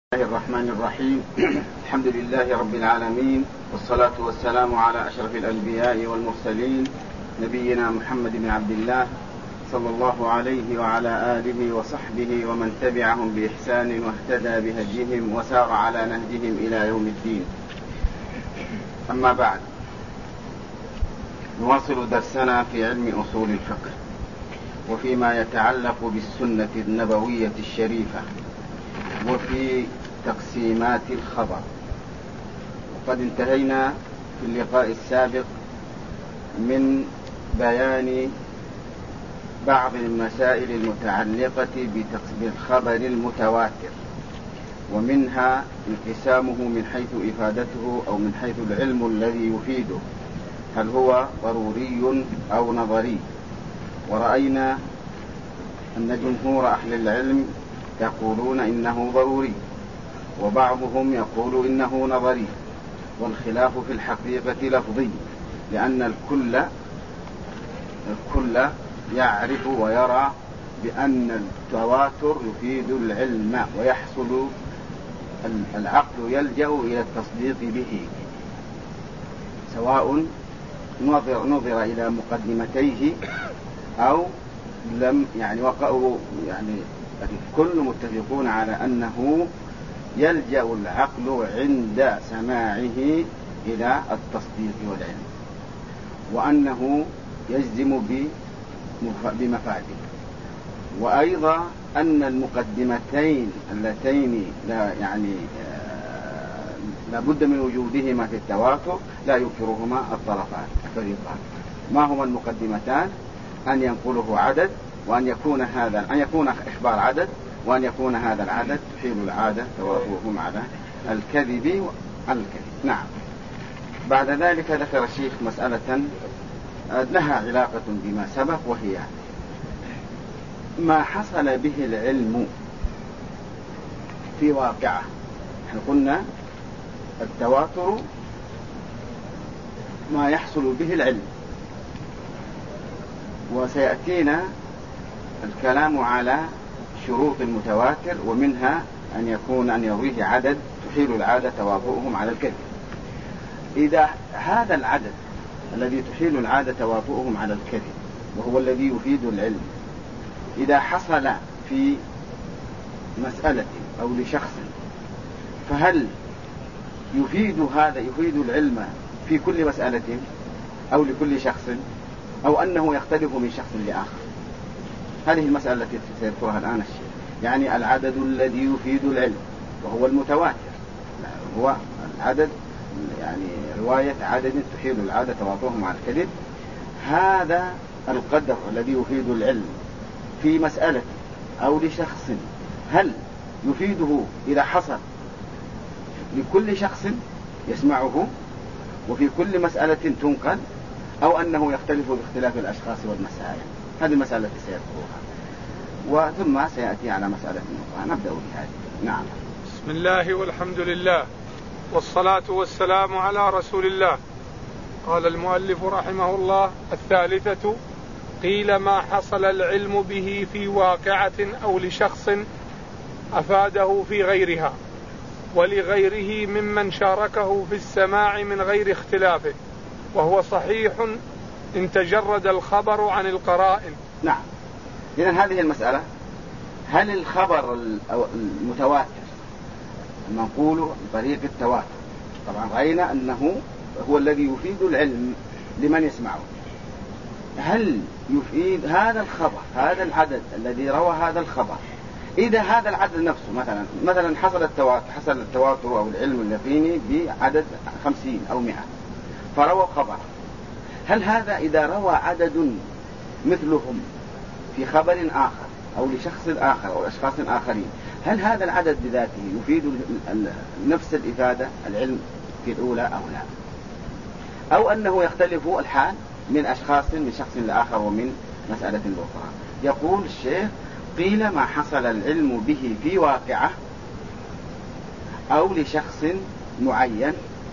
الله الرحمن الرحيم. الحمد لله رب العالمين، والصلاة والسلام على أشرف الأنبياء والمرسلين، نبينا محمد بن عبد الله صلى الله عليه وعلى آله وصحبه ومن تبعهم بإحسان واهتدى بهديهم وسار على نهجهم إلى يوم الدين. أما بعد، نواصل درسنا في علم أصول الفقه وفيما يتعلق بالسنة النبوية الشريفة وفي تقسيمات الخبر. وقد انتهينا في اللقاء السابق من بيان بعض المسائل المتعلقة بالخبر المتواتر، ومنها انقسامه من حيث إفادته أو من حيث العلم الذي يفيده، هل هو ضروري أو نظري. ورأينا أن جمهور أهل العلم يقولون إنه ضروري، وبعضهم يقول إنه نظري، والخلاف في الحقيقة لفظي، لأن الكل يعرف ويرى بأن التواتر يفيد العلم ويحصل العقل يلجأ إلى التصديق به، سواء نظر إلى مقدمتيه أو لم. وقعوا الكل متفقون على أنه يلجأ العقل عند سماعه إلى التصديق والعلم، وأنه يجزم بمفاده. وأيضا أن المقدمتين اللتين لا بد من وجودهما في التواتر لا ينكرهما الفريقان. ما هما المقدمتان؟ أن ينقله عدد، وأن يكون إخبار عدد، وأن يكون هذا العدد تحيل العادة توافقهم على الكذب عن الكذب. نعم. بعد ذلك ذكر الشيخ مسألة لها علاقة بما سبق، وهي ما حصل به العلم في واقعه. نحن قلنا التواتر ما يحصل به العلم، وسيأتينا الكلام على شروط المتواتر، ومنها أن يرويه عدد تحيل العادة توافقهم على الكذب. إذا هذا العدد الذي تحيل العادة توافقهم على الكذب وهو الذي يفيد العلم، إذا حصل في مسألة أو لشخص، فهل يفيد العلم في كل مسألة أو لكل شخص، أو أنه يختلف من شخص لآخر؟ هذه المسألة التي سيذكرها الآن الشيخ. العدد الذي يفيد العلم وهو المتواتر، هو العدد رواية عدد تحيل العادة توافقهم على الكذب. هذا القدر الذي يفيد العلم في مسألة أو لشخص، هل يفيده إذا حصل لكل شخص يسمعه وفي كل مسألة تنقل، أو أنه يختلف باختلاف الأشخاص والمسائل؟ هذه المسألة التي سيذكرها، وثم سيأتي على مسألة أخرى نبدأ بهذه. نعم. بسم الله والحمد لله والصلاة والسلام على رسول الله. قال المؤلف رحمه الله: الثالثة، قيل ما حصل العلم به في واقعة أو لشخص أفاده في غيرها ولغيره ممن شاركه في السماع من غير اختلاف، وهو صحيح إن تجرد الخبر عن القرائن. نعم. إذن هذه المسألة، هل الخبر المتواتر نقول بطريق التواتر، طبعا رأينا أنه هو الذي يفيد العلم لمن يسمعه، هل يفيد هذا الخبر، هذا العدد الذي روى هذا الخبر، إذا هذا العدد نفسه مثلا حصل التواتر أو العلم اليقيني بعدد 50 أو 100 فروى خبر، هل هذا إذا روى عدد مثلهم في خبر آخر أو لشخص آخر أو أشخاص آخرين، هل هذا العدد بذاته يفيد نفس الإفادة العلم في الأولى أو لا، أو أنه يختلف الحال من شخص لآخر ومن مسألة أخرى؟ يقول الشيخ: قيل ما حصل العلم به في واقعة أو لشخص معين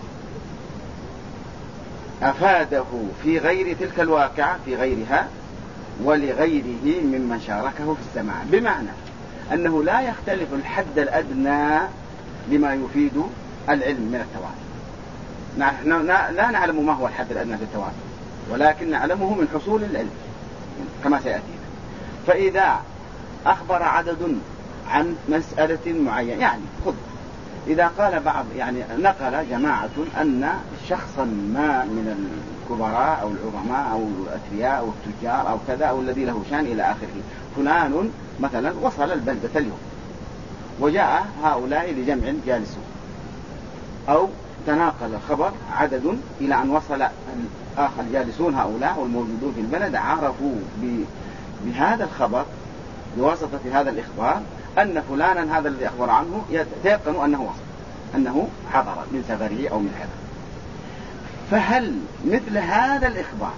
أفاده في غير تلك الواقعة، في غيرها، ولغيره ممن شاركه في السماع. بمعنى أنه لا يختلف الحد الأدنى لما يفيد العلم من التواتر. نحن لا نعلم ما هو الحد الأدنى في التواتر، ولكن نعلمه من حصول العلم كما سيأتينا. فإذا أخبر عدد عن مسألة معينة، يعني خذ إذا قال بعض، يعني نقل جماعة أن شخصا ما من الكبراء أو العظماء أو الأثرياء أو التجار أو كذا أو الذي له شان إلى آخره، فلان مثلا وصل البلدة اليوم وجاء هؤلاء لجمع جالسون، أو تناقل الخبر عدد إلى أن وصل الآخر الجالسون هؤلاء والموجودون في البلد عرفوا بهذا الخبر بواسطة هذا الإخبار أن فلانا هذا الذي أخبر عنه يتيقن أنه وصل، أنه حضر من سفره أو من هذا. فهل مثل هذا الإخبار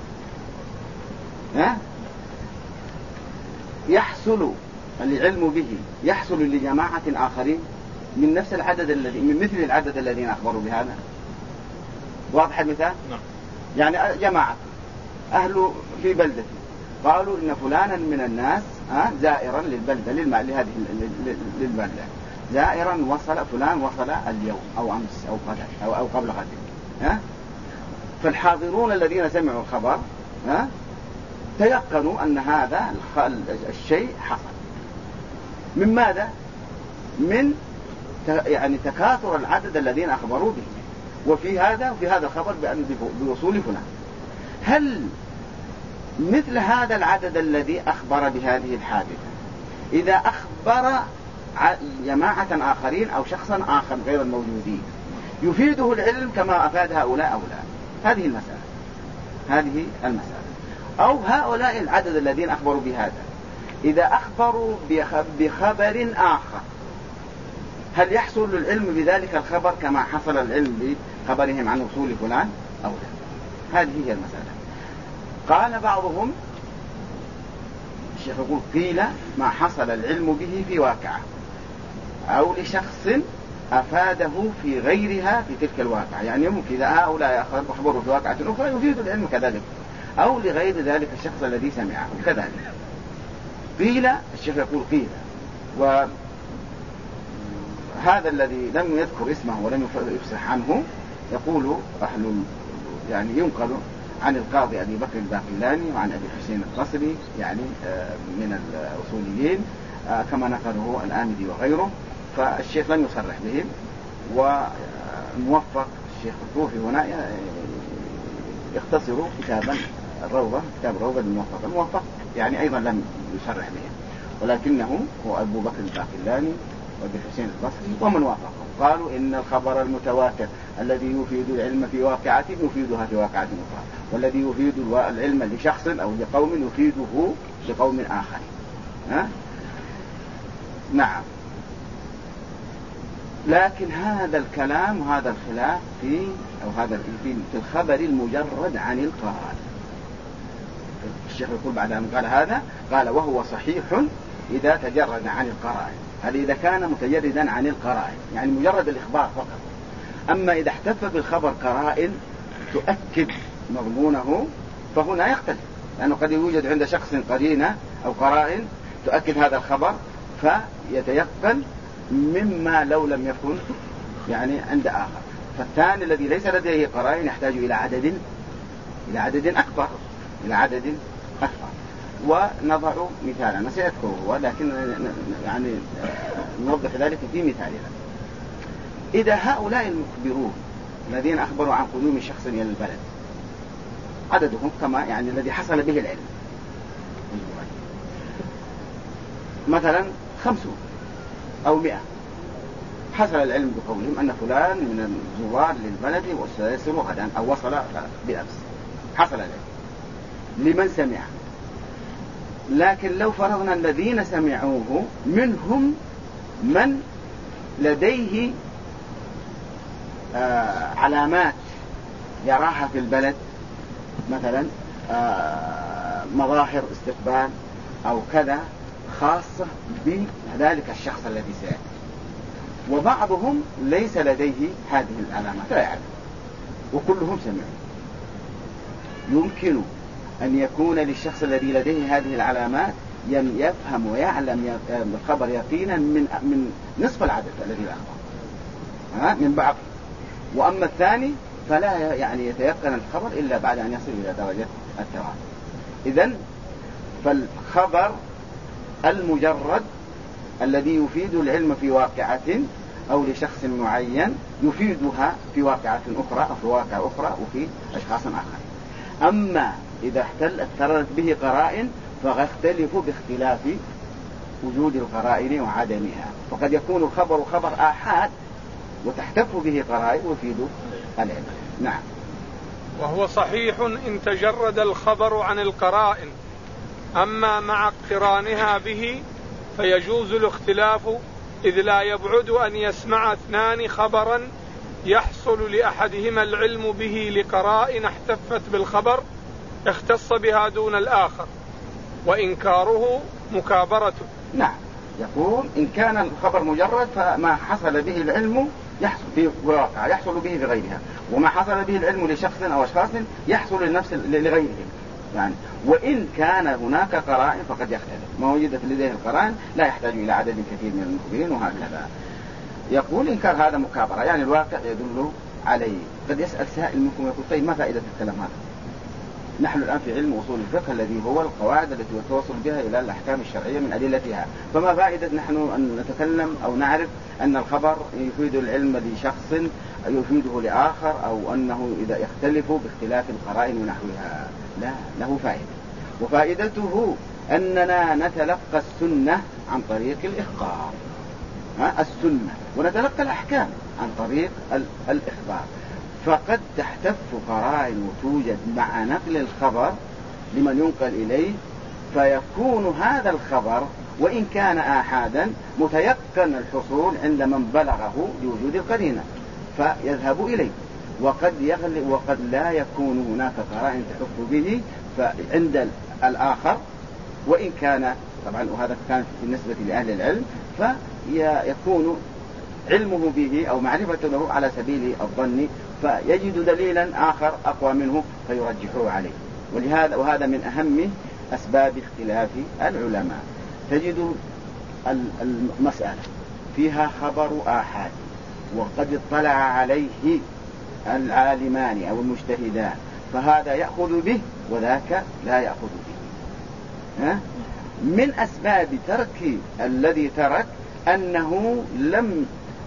يحصل العلم به يحصل لجماعة آخرين من نفس العدد الذي من مثل العدد الذين أخبروا بهذا؟ واضح المثال؟ نعم. يعني جماعة أهل في بلدة قالوا إن فلانا من الناس زائرا للبلدة لهذه للبلدة زائرا فلان وصل اليوم أو أمس أو غدا أو قبل غد. فالحاضرون الذين سمعوا الخبر تيقنوا أن هذا الشيء حصل. من ماذا؟ من يعني تكاثر العدد الذين أخبروا به، وفي هذا الخبر بوصول فلان. هل مثل هذا العدد الذي أخبر بهذه الحادثة إذا أخبر جماعة آخرين أو شخصا آخر غير الموجودين يفيده العلم كما أفاد هؤلاء أو لا؟ هذه المسألة. أو هؤلاء العدد الذين أخبروا بهذا إذا أخبروا بخبر آخر هل يحصل العلم بذلك الخبر كما حصل العلم بخبرهم عن وصول فلان أو لا؟ هذه هي المسألة. قال بعضهم، الشيخ يقول قيل ما حصل العلم به في واقعة أو لشخص أفاده في غيرها في تلك الواقعة، يعني ممكن إذا هؤلاء أخبروا في واقعة أخرى يفيد العلم كذلك، أو لغير ذلك الشخص الذي سمعه كذلك. قيل، الشيخ يقول قيل، وهذا الذي لم يذكر اسمه ولم يفصح عنه يقول يعني ينقل عن القاضي أبي بكر الباقلاني وعن أبي حسين القصري يعني من الأصوليين كما نقله الآمدي وغيره، فالشيخ لم يصرح بهم. وموفق الشيخ الطوفي هنا يختصر كتاب الروضة الموفق يعني أيضا لم يصرح بهم، ولكنه هو أبو بكر الباقلاني وأبي حسين القصري ومن وافقه قالوا إن الخبر المتواتر الذي يفيد العلم في واقعة يفيدها في واقعة أخرى، والذي يفيد العلم لشخص أو لقوم يفيده لقوم آخر. نعم. لكن هذا الكلام وهذا الخلاف في الخبر المجرد عن القرائن. الشيخ يقول بعد أن قال هذا قال وهو صحيح إذا تجرد عن القرائن، هذا إذا كان متجردا عن القرائن يعني مجرد الإخبار فقط. أما إذا احتف بالخبر قرائن تؤكد مضمونه فهنا يختلف، لأنه قد يوجد عند شخص قرينة أو قرائن تؤكد هذا الخبر فيتيقن مما لو لم يكن يعني عند آخر. فالثاني الذي ليس لديه قرائن يحتاج إلى عدد أكبر. ونضع مثالا سيذكره ولكن يعني نوضح ذلك في مثالنا. إذا هؤلاء المخبرون الذين أخبروا عن قدوم شخص إلى البلد عددهم كما يعني الذي حصل به العلم مثلا 50 أو 100، حصل العلم بقولهم أن فلان من الزوار للبلد وسيصل غدا أو وصل بأمس، حصل العلم لمن سمع. لكن لو فرضنا الذين سمعوه منهم من لديه علامات يراها في البلد مثلا مظاهر استقبال أو كذا خاصة بذلك الشخص الذي سيأتي، وبعضهم ليس لديه هذه العلامات لا يعلم وكلهم سمعوا، يمكن أن يكون للشخص الذي لديه هذه العلامات يفهم ويعلم الخبر يقينا من نصف العدد الذي أخبر، من بعض. وأما الثاني فلا يعني يتيقن الخبر إلا بعد أن يصل إلى درجة التواتر. إذن فالخبر المجرد الذي يفيد العلم في واقعة أو لشخص معين يفيدها في واقعة أخرى أو في واقع أخرى وفي أشخاص آخر. أما إذا اختلت به قرائن فيختلف باختلاف وجود القرائن وعدمها. وقد يكون الخبر خبر آحاد وتحتف به قرائن ويفيد العلم. نعم. وهو صحيح إن تجرد الخبر عن القرائن، أما مع اقترانها به فيجوز الاختلاف، إذ لا يبعد أن يسمع اثنان خبرا يحصل لأحدهما العلم به لقرائن احتفت بالخبر اختص بها دون الآخر، وإنكاره مكابرة. نعم، يقول إن كان الخبر مجرد فما حصل به العلم يحصل في واقع يحصل به لغيرها، وما حصل به العلم لشخص أو أشخاص يحصل لغيرهم يعني. وإن كان هناك قرائن فقد يختلف، ما وجدت لديه القرائن لا يحتاج إلى عدد كثير من المخبرين وهكذا. يقول إنكار هذا مكابرة، يعني الواقع يدل عليه. قد يسأل سائل منكم يقول طيب ما فائدة الكلام هذا؟ نحن الآن في علم أصول الفقه الذي هو القواعد التي يتوصل بها إلى الأحكام الشرعية من أدلتها، فما فائدة نحن أن نتكلم أو نعرف أن الخبر يفيد العلم لشخص يفيده لآخر، أو أنه إذا يختلفوا باختلاف القرائن ونحوها؟ لا، له فائدة. وفائدته أننا نتلقى السنة عن طريق الإخبار، السنة، ونتلقى الأحكام عن طريق الإخبار. فقد تحتف قرائن وتوجد مع نقل الخبر لمن ينقل إليه، فيكون هذا الخبر وإن كان آحادا متيقن الحصول عند من بلغه لوجود القرينة فيذهب إليه. وقد لا يكون هناك قرائن تحف به فعند الآخر، وإن كان طبعا، وهذا كان بالنسبة لأهل العلم، فيكون علمه به أو معرفة له على سبيل الظن، فيجد دليلا آخر أقوى منه فيرجحه عليه. وهذا من أهم أسباب اختلاف العلماء. تجد المسألة فيها خبر آحاد وقد اطلع عليه العالمان أو المجتهدان، فهذا يأخذ به وذاك لا يأخذ به. من أسباب ترك الذي ترك أنه لم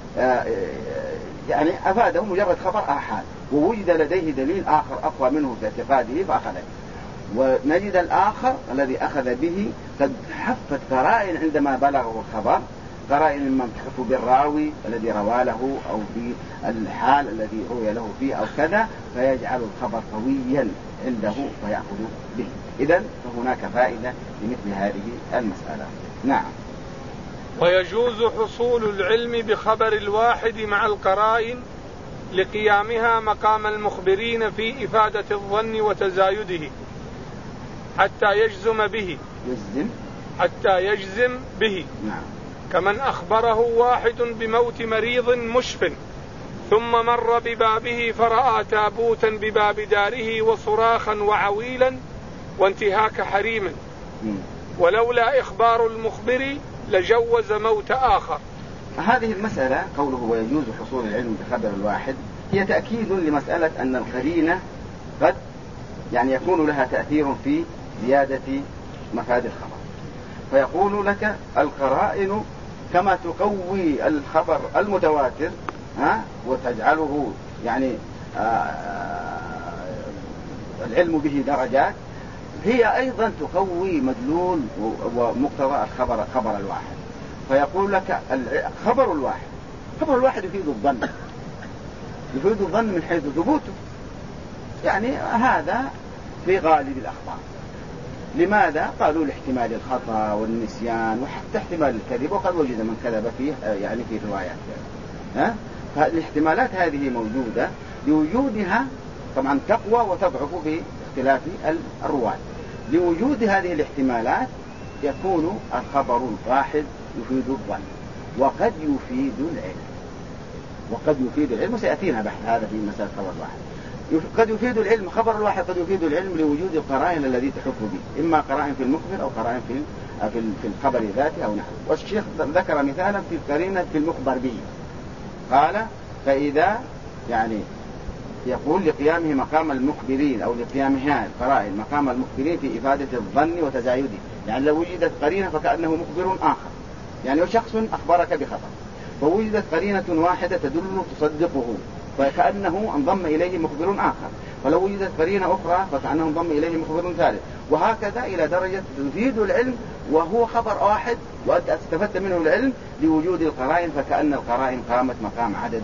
يعني أفاده مجرد خبر آحاد، ووجد لديه دليل آخر أقوى منه في اعتقاده فأخذه. ونجد الآخر الذي أخذ به قد حفت قرائن عندما بلغه الخبر، قرائن إما تحف بالراوي الذي روى له أو في الحال الذي روي له فيه أو كذا، فيجعل الخبر قويا عنده فيأخذ به. إذن فهناك فائدة لمثل هذه المسألة. نعم. ويجوز حصول العلم بخبر الواحد مع القرائن لقيامها مقام المخبرين في إفادة الظن وتزايده حتى يجزم به. نعم. كمن أخبره واحد بموت مريض مشف ثم مر ببابه فرأى تابوتا بباب داره وصراخا وعويلا وانتهاك حريما، ولولا إخبار المخبر لجوز موت آخر. هذه المسألة قوله ويجوز حصول العلم بخبر الواحد هي تأكيد لمسألة أن القرينة قد يعني يكون لها تأثير في زيادة مفاد الخبر. فيقول لك القرائن كما تقوي الخبر المتواتر وتجعله يعني العلم به درجات، هي أيضا تقوي مدلول ومقتضى خبر الواحد. فيقول لك خبر الواحد يفيد الظن من حيث ثبوته، يعني هذا في غالب الأخبار. لماذا؟ قالوا لاحتمال الخطأ والنسيان وحتى احتمال الكذب، وقد وجد من كذب فيه يعني في روايات. فالاحتمالات هذه موجودة، لوجودها طبعا تقوى وتضعف باختلاف الرواة. لوجود هذه الاحتمالات يكون الخبر الواحد يفيد الظن وقد يفيد العلم، وسيأتينا بحث هذا في مسألة خبر الواحد. قد يفيد العلم، خبر الواحد قد يفيد العلم لوجود القرائن الذي تحف به، إما قرائن في المخبر أو قرائن في الخبر ذاته أو نحوه. والشيخ ذكر مثالا في القرينة في المخبر به، قال فإذا يعني يقول لقيامه مقام المخبرين أو لقيامها القرائن مقام المخبرين في إفادة الظن وتزايده، يعني لو وجدت قرينة فكأنه مخبر آخر، يعني شخص أخبرك بخطأ فوجدت قرينة واحدة تدل تصدقه فكأنه انضم إليه مخبر آخر، ولو وجدت قرينة أخرى فكأنه انضم إليه مخبر ثالث، وهكذا إلى درجة تفيد العلم وهو خبر واحد وأنت استفدت منه العلم لوجود القرائن، فكأن القرائن قامت مقام عدد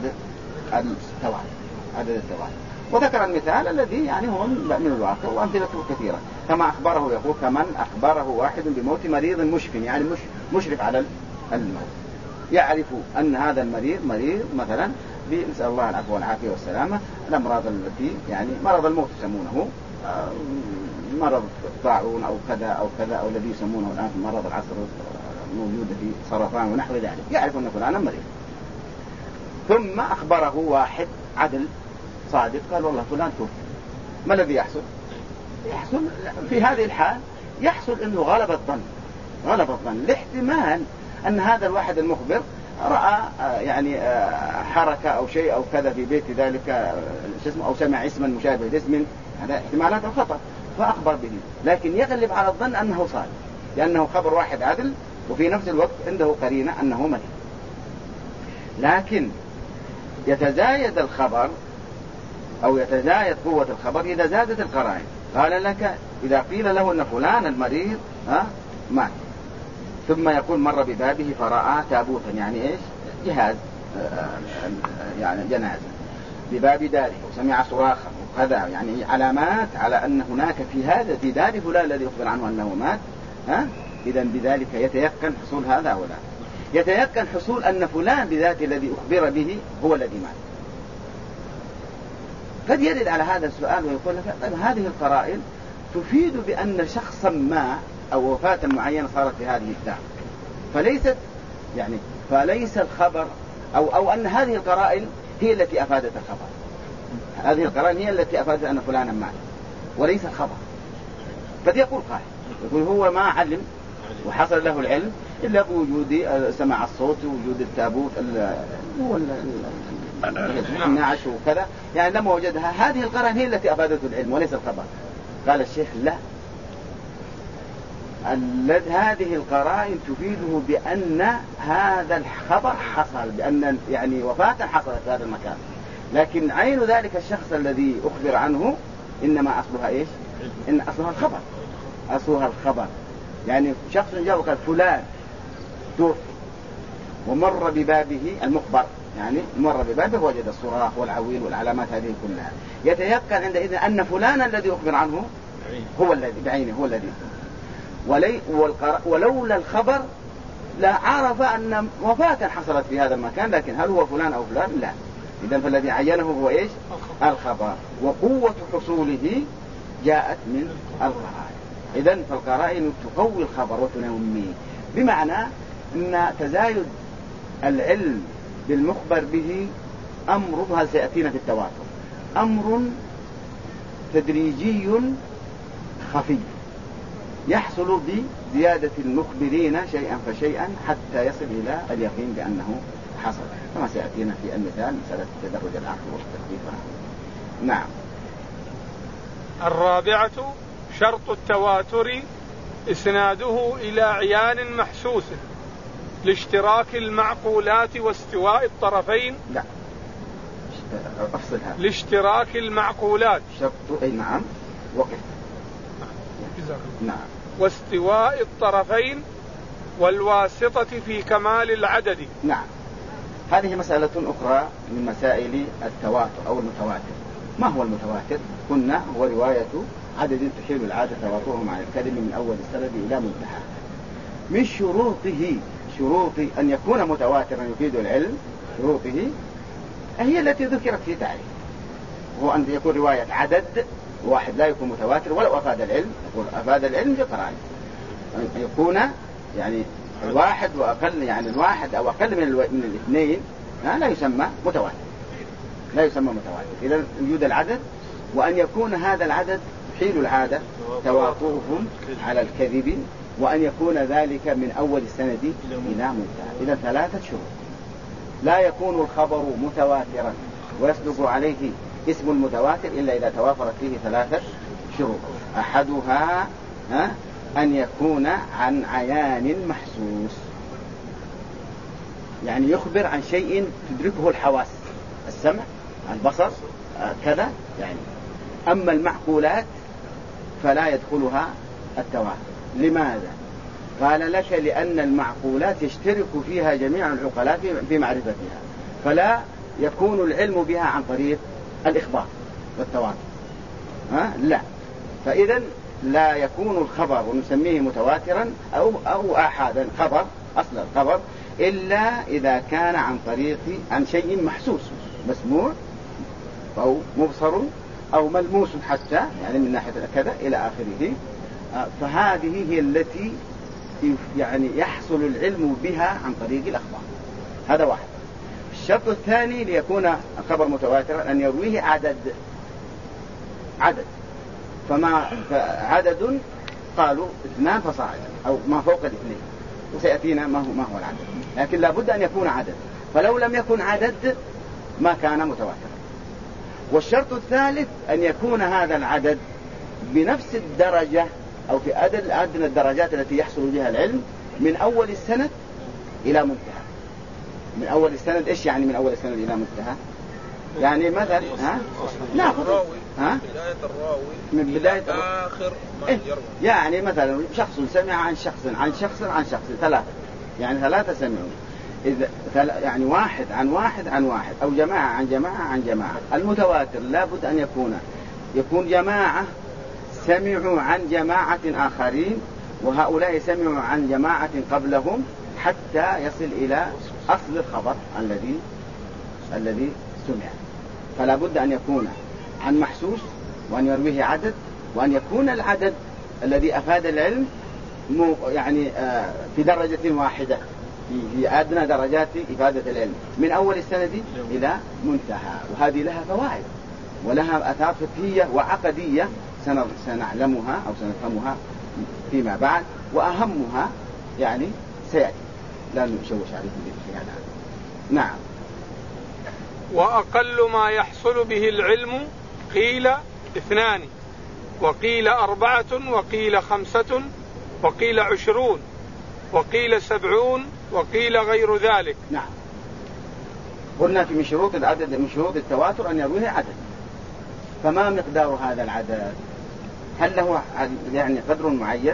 التواتر. وذكر المثال الذي يعني هو من الواقع وأمثلته كثيرة، كما أخبره يقول كمن أخبره واحد بموت مريض مشف، يعني مشرف على الموت، يعرف أن هذا المريض مريض مثلا نسأل الله العفو والعافية والسلامة، الأمراض التي يعني مرض الموت يسمونه، مرض طاعون أو كذا أو كذا، أو الذي يسمونه الآن في مرض العصر موجود في سرطان ونحو ذلك، يعرف أن فلانا مريض. ثم أخبره واحد عدل صادق قال والله فلان توفي، ما الذي يحصل في هذه الحال؟ يحصل أنه غلب الظن لاحتمال أن هذا الواحد المخبر رأى يعني حركة أو شيء أو كذا في بيت ذلك أو سمع اسما مشابه لاسم، هذا احتمالات الخطأ فأخبر به، لكن يغلب على الظن أنه صادق لأنه خبر واحد عدل وفي نفس الوقت عنده قرينة أنه مريض. لكن يتزايد الخبر أو يتزايد قوة الخبر إذا زادت القرائن. قال لك إذا قيل له أن فلان المريض مات، ثم يقول مر ببابه فرأى تابوتا، يعني إيش؟ جهاز يعني جنازة بباب داره، وسمع صراخا وكذا، يعني علامات على أن هناك في دار فلان الذي يخبر عنه أنه مات. إذا بذلك يتيقن حصول هذا أو لا؟ يتيقن حصول أن فلان بذاته الذي أخبر به هو الذي مات. قد يرد على هذا السؤال ويقول لك طيب هذه القرائن تفيد بأن شخصا ما أو وفاة معينة صارت في هذه الدار، فليس الخبر أو أن هذه القرائن هي التي أفادت الخبر، هذه القرائن هي التي أفادت أن فلانا مات وليس الخبر. قد يقول قائل يقول هو ما علم وحصل له العلم إلا بوجود سمع الصوت ووجود التابوت النعش وكذا، يعني لما وجدها هذه القرائن هي التي أفادته العلم وليس الخبر. قال الشيخ لا، هذه القرائن تفيده بأن هذا الخبر حصل، بأن يعني وفاة حصلت في هذا المكان، لكن عين ذلك الشخص الذي أخبر عنه إنما أصلها إيش؟ إن أصلها الخبر. يعني شخص جاء وقال فلان توفي ومر ببابه المخبر، يعني مر ببابه وجد الصراخ والعويل والعلامات هذه كلها، يتيقن عندئذ أن فلان الذي أخبر عنه هو الذي بعينه هو الذي، ولولا الخبر لا عرف أن وفاة حصلت في هذا المكان، لكن هل هو فلان أو فلان؟ لا. إذن فالذي عينه هو إيش؟ الخبر، وقوة حصوله جاءت من القرائن. إذن فالقرائن تقوي الخبر وتنميه، بمعنى أن تزايد العلم بالمخبر به أمر، هذا سيأتينا في التواتر، أمر تدريجي خفي يحصل بزيادة المخبرين شيئا فشيئا حتى يصل إلى اليقين بأنه حصل، كما سيأتينا في المثال مسألة تدرج العقل والتخفيف. نعم. الرابعة شرط التواتر إسناده إلى عيان محسوس لاشتراك المعقولات واستواء الطرفين. لا أفصلها. لاشتراك المعقولات شرط أي نعم وقف. نعم. واستواء الطرفين والواسطة في كمال العدد. نعم. هذه مسألة أخرى من مسائل التواتر أو المتواتر. ما هو المتواتر؟ قلنا هو رواية عدد تحيل العادة تواترهم عن الكلم من أول السند إلى منتهى. من شروط أن يكون متواترا يفيد العلم، شروطه هي التي ذكرت في تعريف، هو أن يكون رواية عدد واحد لا يكون متواتر ولو أفاد العلم، يقول أفاد العلم بقرائن، أن يكون يعني الواحد وأقل، يعني الواحد أو أقل من الاثنين لا يسمى متواتر، لا يسمى متواتر. إذا وجود العدد، وأن يكون هذا العدد حيل العادة تواترهم على الكذب، وأن يكون ذلك من أول السند إلى منتهى. إذا ثلاثة شروط. لا يكون الخبر متواترا ويصدق عليه اسم المتواتر إلا إذا توافرت فيه 3 شروط. أحدها أن يكون عن عيان محسوس، يعني يخبر عن شيء تدركه الحواس، السمع، البصر، كذا يعني. أما المعقولات فلا يدخلها التواتر. لماذا؟ قال لك لأن المعقولات يشترك فيها جميع العقلاء في معرفتها، فلا يكون العلم بها عن طريق الإخبار والتواتر. لا، فإذا لا يكون الخبر ونسميه متواترا أو آحادا، خبر أصل الخبر، إلا إذا كان عن شيء محسوس، مسموع أو مبصر أو ملموس حتى، يعني من ناحية كذا إلى آخره. فهذه هي التي يعني يحصل العلم بها عن طريق الأخبار. هذا واحد. الشرط الثاني ليكون الخبر متواترا أن يرويه عدد. فعدد قالوا 2 فصاعدا أو ما فوق 2، وسيأتينا ما هو العدد، لكن لابد أن يكون عدد، فلو لم يكن عدد ما كان متواترا. والشرط الثالث أن يكون هذا العدد بنفس الدرجة أو في أدنى الدرجات التي يحصل بها العلم من أول السند إلى منتهى. من أول السند إيش يعني من أول السند إلى منتهى؟ يعني مثلا ناخذ بداية الراوي من بداية آخر ما يروي. يعني مثلا شخص سمع عن شخص عن شخص عن شخص 3، يعني 3 سمعوا. إذا يعني واحد عن واحد عن واحد، أو جماعة عن جماعة عن جماعة. المتواتر لابد أن يكون جماعة سمعوا عن جماعة آخرين، وهؤلاء سمعوا عن جماعة قبلهم حتى يصل إلى أصل الخبر الذي سمع. فلا بد أن يكون عن محسوس، وأن يرويه عدد، وأن يكون العدد الذي أفاد العلم يعني في درجة واحدة، في أدنى درجات إفادة العلم من أول السند إلى منتهى. وهذه لها فوائد ولها آثار فقهية وعقدية سنعلمها أو سنفهمها فيما بعد، وأهمها يعني سيأتي، لا نشوش عليكم في هذا. نعم. وأقل ما يحصل به العلم قيل 2، وقيل 4، وقيل 5، وقيل 20، وقيل 70، وقيل غير ذلك. نعم. قلنا في من شروط العدد، من شروط التواتر أن يرويه عدد. فما مقدار هذا العدد؟ هل له يعني قدر معين؟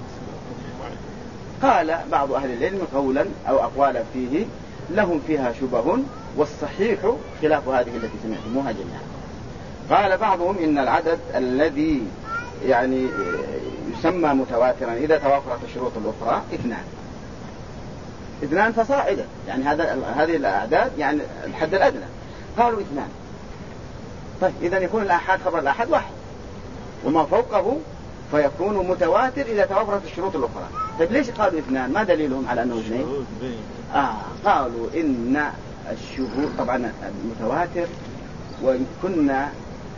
قال بعض أهل العلم قولا أو أقوالا فيه لهم فيها شبه، والصحيح خلاف هذه التي سمعتموها جميعا. قال بعضهم إن العدد الذي يعني يسمى متواترا إذا توافرت الشروط الأخرى 2 فصاعدا، يعني هذه الأعداد يعني الحد الأدنى. قالوا 2. طيب إذا يكون الآحاد خبر الآحاد 1، وما فوقه فيكون متواتر إذا توافرت الشروط الأخرى. طيب ليش قالوا 2؟ ما دليلهم على أنه 2؟ قالوا إن الشهود طبعا المتواتر، وإن كنا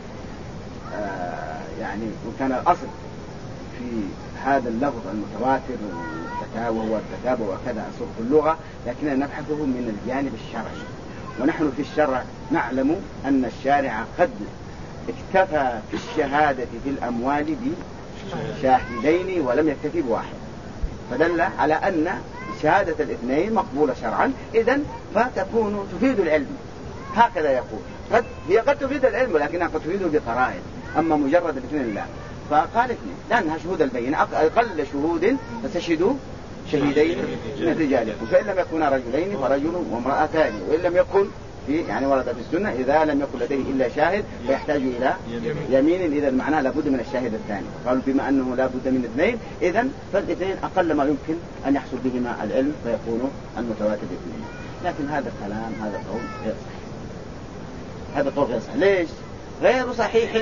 يعني وكان الأصل في هذا اللفظ المتواتر وهو التتابع وكذا أصل في اللغة، لكننا نبحثه من الجانب الشرعي. ونحن في الشرع نعلم أن الشارع قد اكتفى في الشهادة في الأموال بشاهدين ولم يكتفي بواحد، فدل على أن شهادة 2 مقبولة شرعا، إذن فتكون تفيد العلم. هكذا يقول. هي قد تفيد العلم لكنها قد تفيده بقرائن، أما مجرد 2 لا. فقال 2 لأنها شهود البينة، أقل شهود فاستشهدوا شهيدين من رجالكم، فإن لم يكونا رجلين فرجل وامرأتان، وإن لم يكن يعني ورد في السنة إذا لم يكن لديه إلا شاهد فيحتاج إلى يمين، إذا المعنى لابد من الشاهد الثاني. قالوا بما أنه لابد من 2 إذن فالاثنين أقل ما يمكن أن يحصل بهما العلم فيكون المتواتر 2. لكن هذا الكلام هذا قول غير صحيح. هذا قول غير صحيح. ليش غير صحيح؟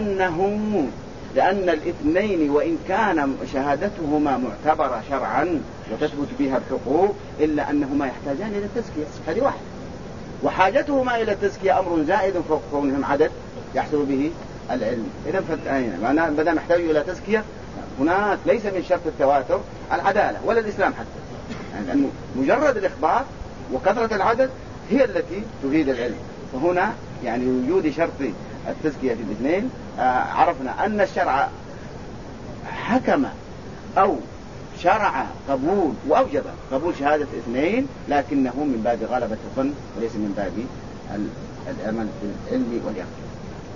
لأن 2 وإن كان شهادتهما معتبرة شرعا وتثبت بها الحقوق، إلا أنهما يحتاجان إلى التزكية. هذه واحد، وحاجتهما إلى التزكية أمر زائد فوق كونهم عدد يحصل به العلم. إذا فالآن بدأ نحتاج إلى تزكية. هناك ليس من شرط التواتر العدالة ولا الإسلام حتى، يعني مجرد الإخبار وكثرة العدد هي التي تفيد العلم. فهنا يعني وجود شرط التزكية في الاثنين عرفنا أن الشرع حكم أو شرع قبول وأوجب قبول شهادة اثنين، لكنه من باب غلبة الظن وليس من باب العمل بالعلم واليقين.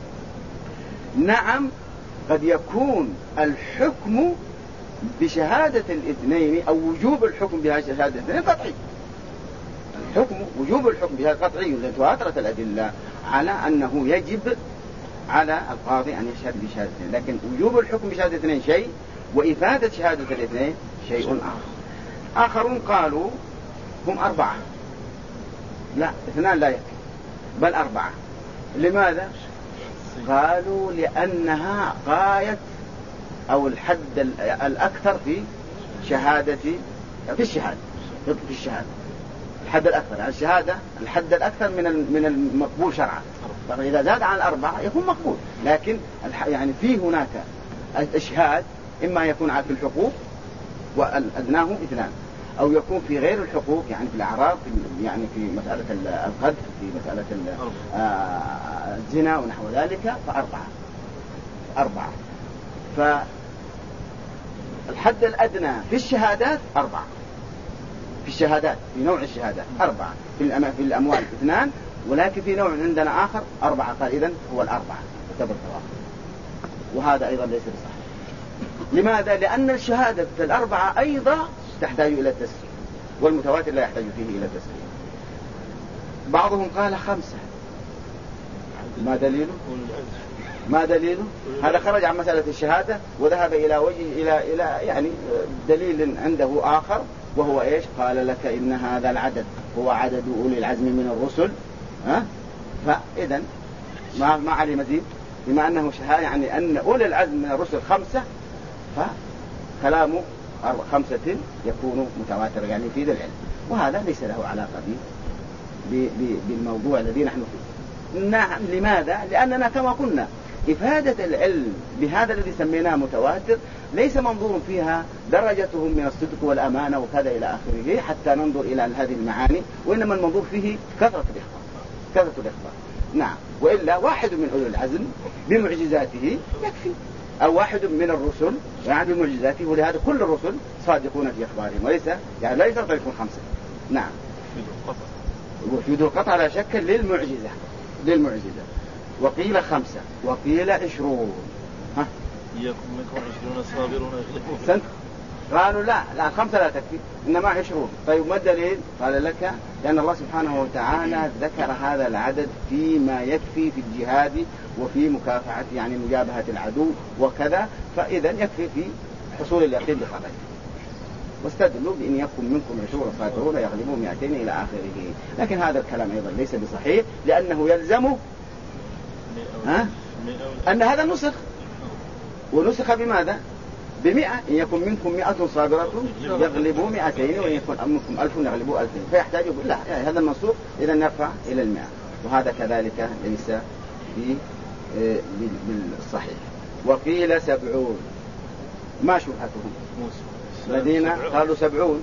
نعم قد يكون الحكم بشهادة الاثنين أو وجوب الحكم بشهادة الاثنين قطعي. الحكم وجوب الحكم بشهادة قطعي إذا تواترت الأدلة على أنه يجب على القاضي أن يشهد بشهادة اثنين، لكن وجوب الحكم بشهادة اثنين شيء وإفادة شهادة الاثنين شيء آخر. آخرون قالوا هم 4، لا 2 لا يكفي بل 4. لماذا؟ قالوا لأنها غاية أو الحد الأكثر في شهادة في الشهادة الحد الأكثر يعني الشهادة الحد الأكثر من المقبول شرعا. فإذا زاد عن 4 يكون مقبول، لكن يعني في هناك إشهاد إما يكون في الحقوق وأدناه 2، أو يكون في غير الحقوق يعني في الأعراض يعني في مسألة القذف في مسألة الزنا ونحو ذلك فأربعة. فالحد الأدنى في الشهادات 4 في الشهادات في نوع الشهادات 4 في الأموال 2، ولكن في نوع عندنا آخر 4. قال إذن هو 4 يعتبر تواتر، وهذا أيضا ليس بصحيح. لماذا؟ لأن الشهادة 4 أيضا تحتاج إلى التسليم، والمتواتر لا يحتاج فيه إلى التسليم. بعضهم قال 5. ما دليله؟ هذا خرج عن مسألة الشهادة وذهب إلى إلى يعني دليل عنده آخر، وهو إيش؟ قال لك إن هذا العدد هو عدد أولي العزم من الرسل. فإذن ما عليه مزيد، بما أنه شهادة يعني أن أولي العزم من الرسل 5، فكلامه 5 يكون متواتر يعني في ذا العلم، وهذا ليس له علاقة بالموضوع الذي نحن فيه. نعم. لماذا؟ لأننا كما قلنا إفادة العلم بهذا الذي سميناه متواتر ليس منظور فيها درجتهم من الصدق والأمانة وكذا إلى آخره حتى ننظر إلى هذه المعاني، وإنما المنظور فيه كثرة الإخبار. نعم. وإلا واحد من أولي العزم بمعجزاته يكفي، أو واحد من الرسل يعني بمعجزاته، ولهذا كل الرسل صادقون في أخبارهم، وليس يعني لا يشترط يكون 5. نعم. وفيد القطع لا شك للمعجزة. وقيل 5 وقيل 20. يكن منكم 20 صابرون يغلبون. قالوا لا 5 لا تكفي، إنما 20. طيب ما الدليل؟ قال لك لأن الله سبحانه وتعالى ذكر هذا العدد فيما يكفي في الجهاد وفي مكافحة يعني مجابهة العدو وكذا، فإذا يكفي في حصول اليقين بخطئه. واستدلوا بأن يكن منكم 20 صابرون يغلبوا 200 إلى آخره. لكن هذا الكلام أيضا ليس بصحيح، لأنه يلزمه أن هذا نسخ، ونسخ بماذا؟ ب100. إن يكن منكم 100 صابرة يغلبوا 200، وإن يكن منكم 1000 يغلبوا 2000. فيحتاج يقول لا يعني هذا المنسوخ إذا نرفع إلى 100، وهذا كذلك ليس بالصحيح. وقيل 70. ما شبهتهم الذين قالوا 70؟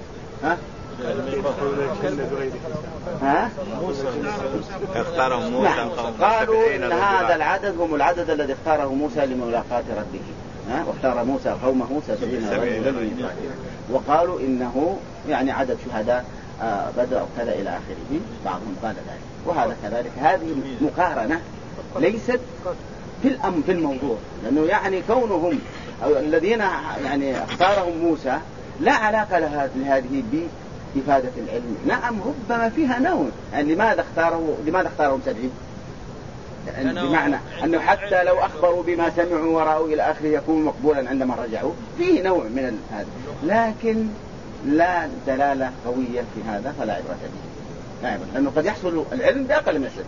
اختارهم موسى قالوا إن هذا العدد هم العدد الذي اختاره موسى لملاقاة ربه. واختار موسى قومه 70 رجلا وقالوا إنه يعني عدد شهداء بدر أو كذا إلى آخره. بعضهم قال ذلك، وهذا كذلك. هذه مقارنة ليست في الموضوع، لأنه يعني كونهم أو الذين يعني اختارهم موسى لا علاقة لهذه بإفادة العلم. نعم ربما فيها نوع يعني لماذا اختارهم 70؟ يعني بمعنى أنه حتى لو أخبروا بما سمعوا ورأوا إلى آخره يكون مقبولا عندما رجعوا، فيه نوع من هذا، لكن لا دلالة قوية في هذا، فلا عبرة به. لأنه قد يحصل العلم بأقل من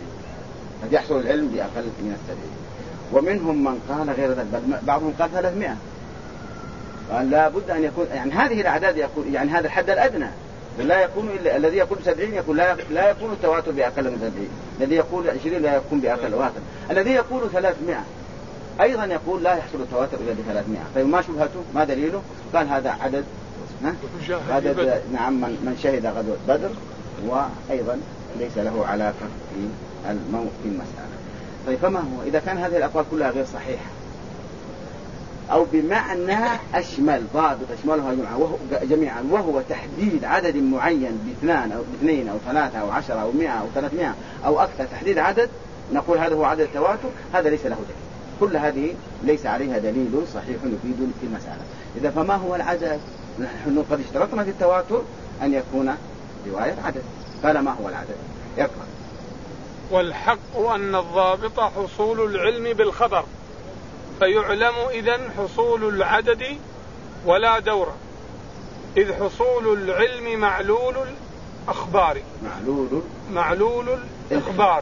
70، ومنهم من قال غير ذلك، بعضهم قال 300. قال لا بد أن يكون يعني هذه الأعداد يكون يعني هذا الحد الأدنى، لا يكون إلا الذي يقول 70 يكون لا يكون التواتر بأقل من 70، الذي يقول 20 لا يكون بأقل وهكذا، الذي يقول 300 أيضا يقول لا يحصل التواتر إلا ب300. طيب ما شبهته؟ ما دليله؟ قال هذا عدد نعم من شهد غزوة بدر، وأيضا ليس له علاقة في المسألة. طيب فما هو إذا كان هذه الأقوال كلها غير صحيحة أو بمعنى أشمل ضابط أشملها جميعا وهو تحديد عدد معين باثنين أو ثلاثة أو 10 أو 100 أو 300 أو أكثر، تحديد عدد نقول هذا هو عدد التواتر، هذا ليس له دليل. كل هذه ليس عليها دليل صحيح يفيد في المسألة. إذا فما هو العدد؟ نحن قد اشترطنا في التواتر أن يكون رواية عدد، قال ما هو العدد؟ يقرأ. والحق أن الضابط حصول العلم بالخبر، فيعلم إذن حصول العدد ولا دور، إذ حصول العلم معلول الإخبار. معلول الإخبار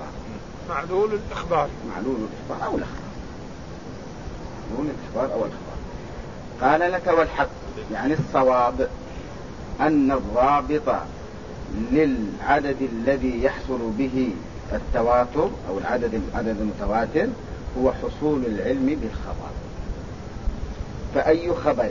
أو الإخبار. قال لك والحق يعني الصواب أن الضابط للعدد الذي يحصل به التواتر أو العدد المتواتر هو حصول العلم بالخبر. فأي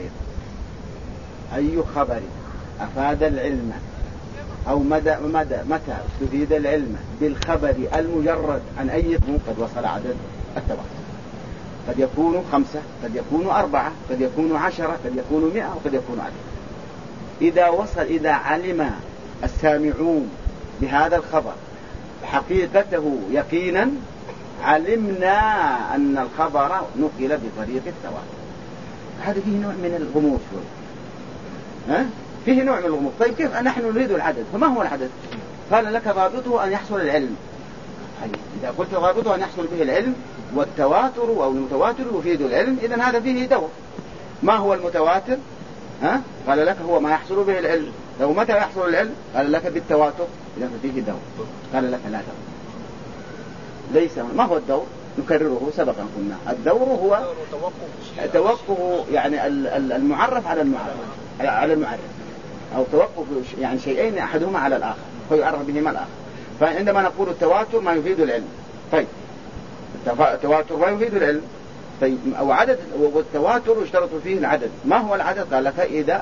خبر أفاد العلم أو متى استفيد العلم بالخبر المجرد عن أي قد وصل عدد التواتر، قد يكون 5، قد يكون 4، قد يكون 10، قد يكون 100، وقد يكون 1000. إذا علم السامعون بهذا الخبر حقيقته يقينا علمنا أن الخبر نقل بطريق التواتر. هذا فيه نوع من الغموض شوي، فيه نوع من الغموض. طيب كيف نحن نريد العدد؟ فما هو العدد؟ قال لك ضابطه أن يحصل العلم. إذا قلت ضابطه أن يحصل به العلم والتواتر أو المتواتر يفيد العلم، إذن هذا فيه دور. ما هو المتواتر؟ قال لك هو ما يحصل به العلم. لو متى يحصل العلم؟ قال لك بالتواتر، إذن فيه دور. قال لك لا دور. ليس. ما هو الدور؟ نكرره سبقا قلنا الدور هو توقف يعني المعرف على المعرف أو توقف يعني شيئين أحدهما على الآخر فيعرف بهما الآخر. فعندما نقول التواتر ما يفيد العلم، طيب التواتر ما يفيد العلم، طيب أو عدد، والتواتر يشترط فيه العدد. ما هو العدد؟ قال لك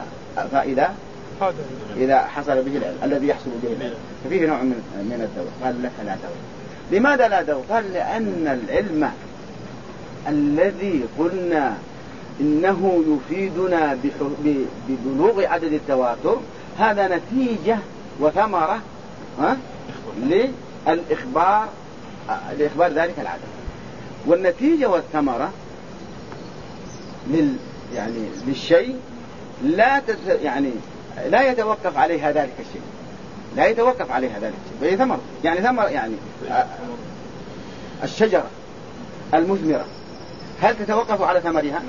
إذا حصل به العلم الذي يحصل به العلم، ففيه نوع من الدور. قال لك لا دور. لماذا لا دور؟ قال لأن العلم الذي قلنا إنه يفيدنا ببلوغ عدد التواتر هذا نتيجة وثمرة للإخبار ذلك العدد. والنتيجة والثمرة للشيء لا يتوقف عليها ذلك الشيء، وهي ثمرة. ثمرة الشجرة المثمرة هل تتوقف على ثمرها؟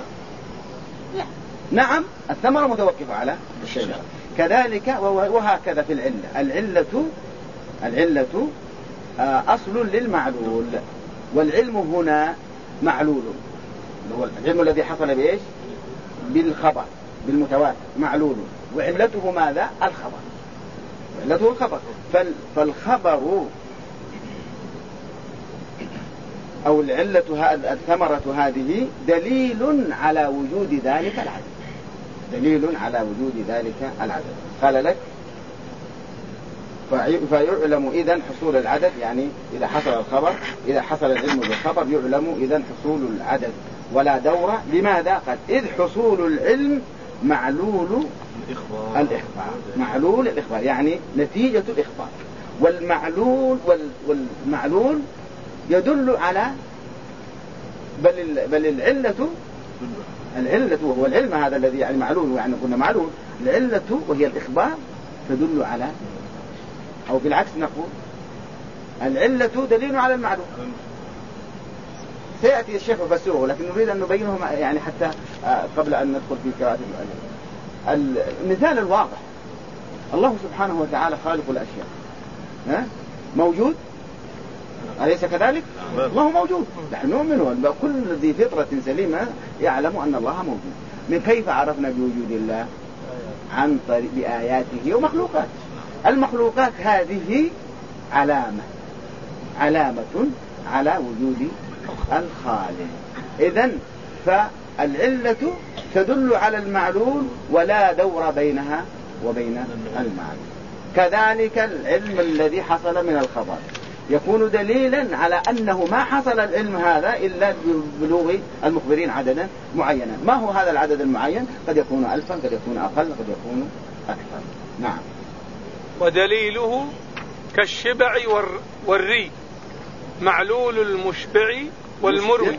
نعم، الثمرة متوقفة على الشجرة. كذلك وهكذا في العلة أصل للمعلول، والعلم هنا معلول، هو العلم الذي حصل بإيش؟ بالخبر بالمتواتر معلول، وعلته ماذا؟ الخبر. فالخبر أو العلة الثمرة هذه دليل على وجود ذلك العدد. قال لك فيعلم إذن حصول العدد، يعني إذا حصل العلم بالخبر يعلم إذن حصول العدد ولا دور. لماذا؟ قال إذ حصول العلم معلول الإخبار، يعني نتيجة الإخبار. والمعلول يدل على بل العلة وهو العلم هذا الذي يعني معلول، يعني قلنا معلول، العلة وهي الإخبار تدل على، أو بالعكس نقول العلة دليل على المعلوم. سيأتي الشيخ يفسره، لكن نريد أن نبينه يعني حتى قبل أن ندخل في قراءة المثال الواضح. الله سبحانه وتعالى خالق الأشياء، موجود أليس كذلك؟ الله موجود، نحن نؤمن، كل ذي فطرة سليمة يعلم أن الله موجود. من كيف عرفنا بوجود الله؟ عن طريق بآياته ومخلوقاته. المخلوقات هذه علامة على وجود الخالق. إذن فالعلة تدل على المعلول ولا دور بينها وبين المعلول. كذلك العلم الذي حصل من الخبر يكون دليلا على أنه ما حصل العلم هذا إلا ببلوغ المخبرين عددا معينا. ما هو هذا العدد المعين؟ قد يكون 1000، قد يكون أقل، قد يكون أكثر. نعم. ودليله كالشبع والري، معلول المشبع والمروي.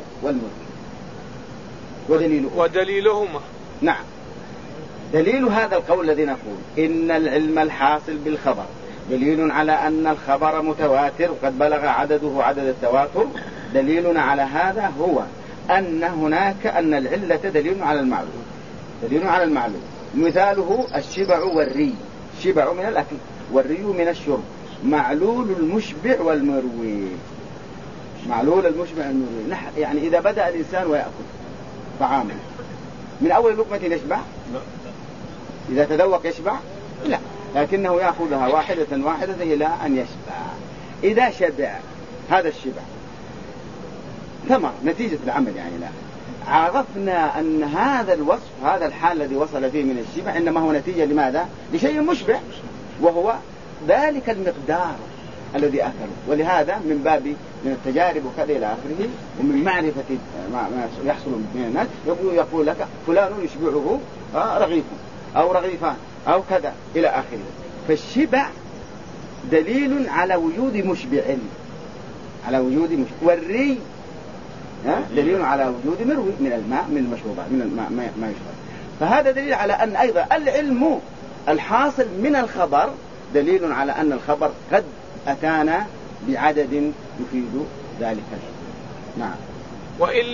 ودليلهما. نعم. دليل هذا القول الذي نقول إن العلم الحاصل بالخبر دليل على أن الخبر متواتر وقد بلغ عدده عدد التواتر. دليلنا على هذا هو أن العلة دليل على المعلوم. دليل على المعلوم مثاله الشبع والري. الشبع من الأكل والري من الشرب. معلول المشبع والمروي. معلول المشبع والمروي يعني إذا بدأ الإنسان ويأكل طعاما من أول لقمة يشبع؟ لا. إذا تذوق يشبع؟ لا، لكنه يأخذها واحدة إلى أن يشبع. إذا شبع هذا الشبع ثمر نتيجة العمل، يعني لا عرفنا أن هذا الوصف، هذا الحال الذي وصل فيه من الشبع إنما هو نتيجة لماذا؟ لشيء مشبع، وهو ذلك المقدار الذي أكله. ولهذا من باب من التجارب وكذا إلى آخره ومن معرفة ما يحصل من الناس يقول لك فلان يشبعه رغيف أو رغيفان أو كذا إلى آخره. فالشبع دليل على وجود مشبع، على وجود مشبع. والري دليل على وجود مروي من الماء، من المشروبات، من الماء ما يشرب. فهذا دليل على أن أيضا العلم الحاصل من الخبر دليل على أن الخبر قد أتانا بعدد يفيد ذلك الشيء. نعم. وإن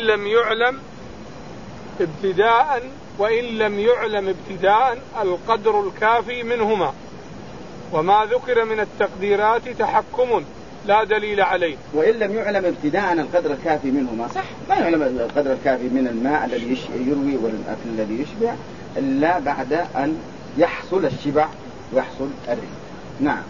لم يعلم ابتداء القدر الكافي منهما، وما ذكر من التقديرات تحكم لا دليل عليه. وإن لم يعلم ابتداء القدر الكافي منهما، صح، ما يعلم القدر الكافي من الماء الذي يروي والأكل الذي يشبع إلا بعد أن يحصل الشبع ويحصل الري. نعم.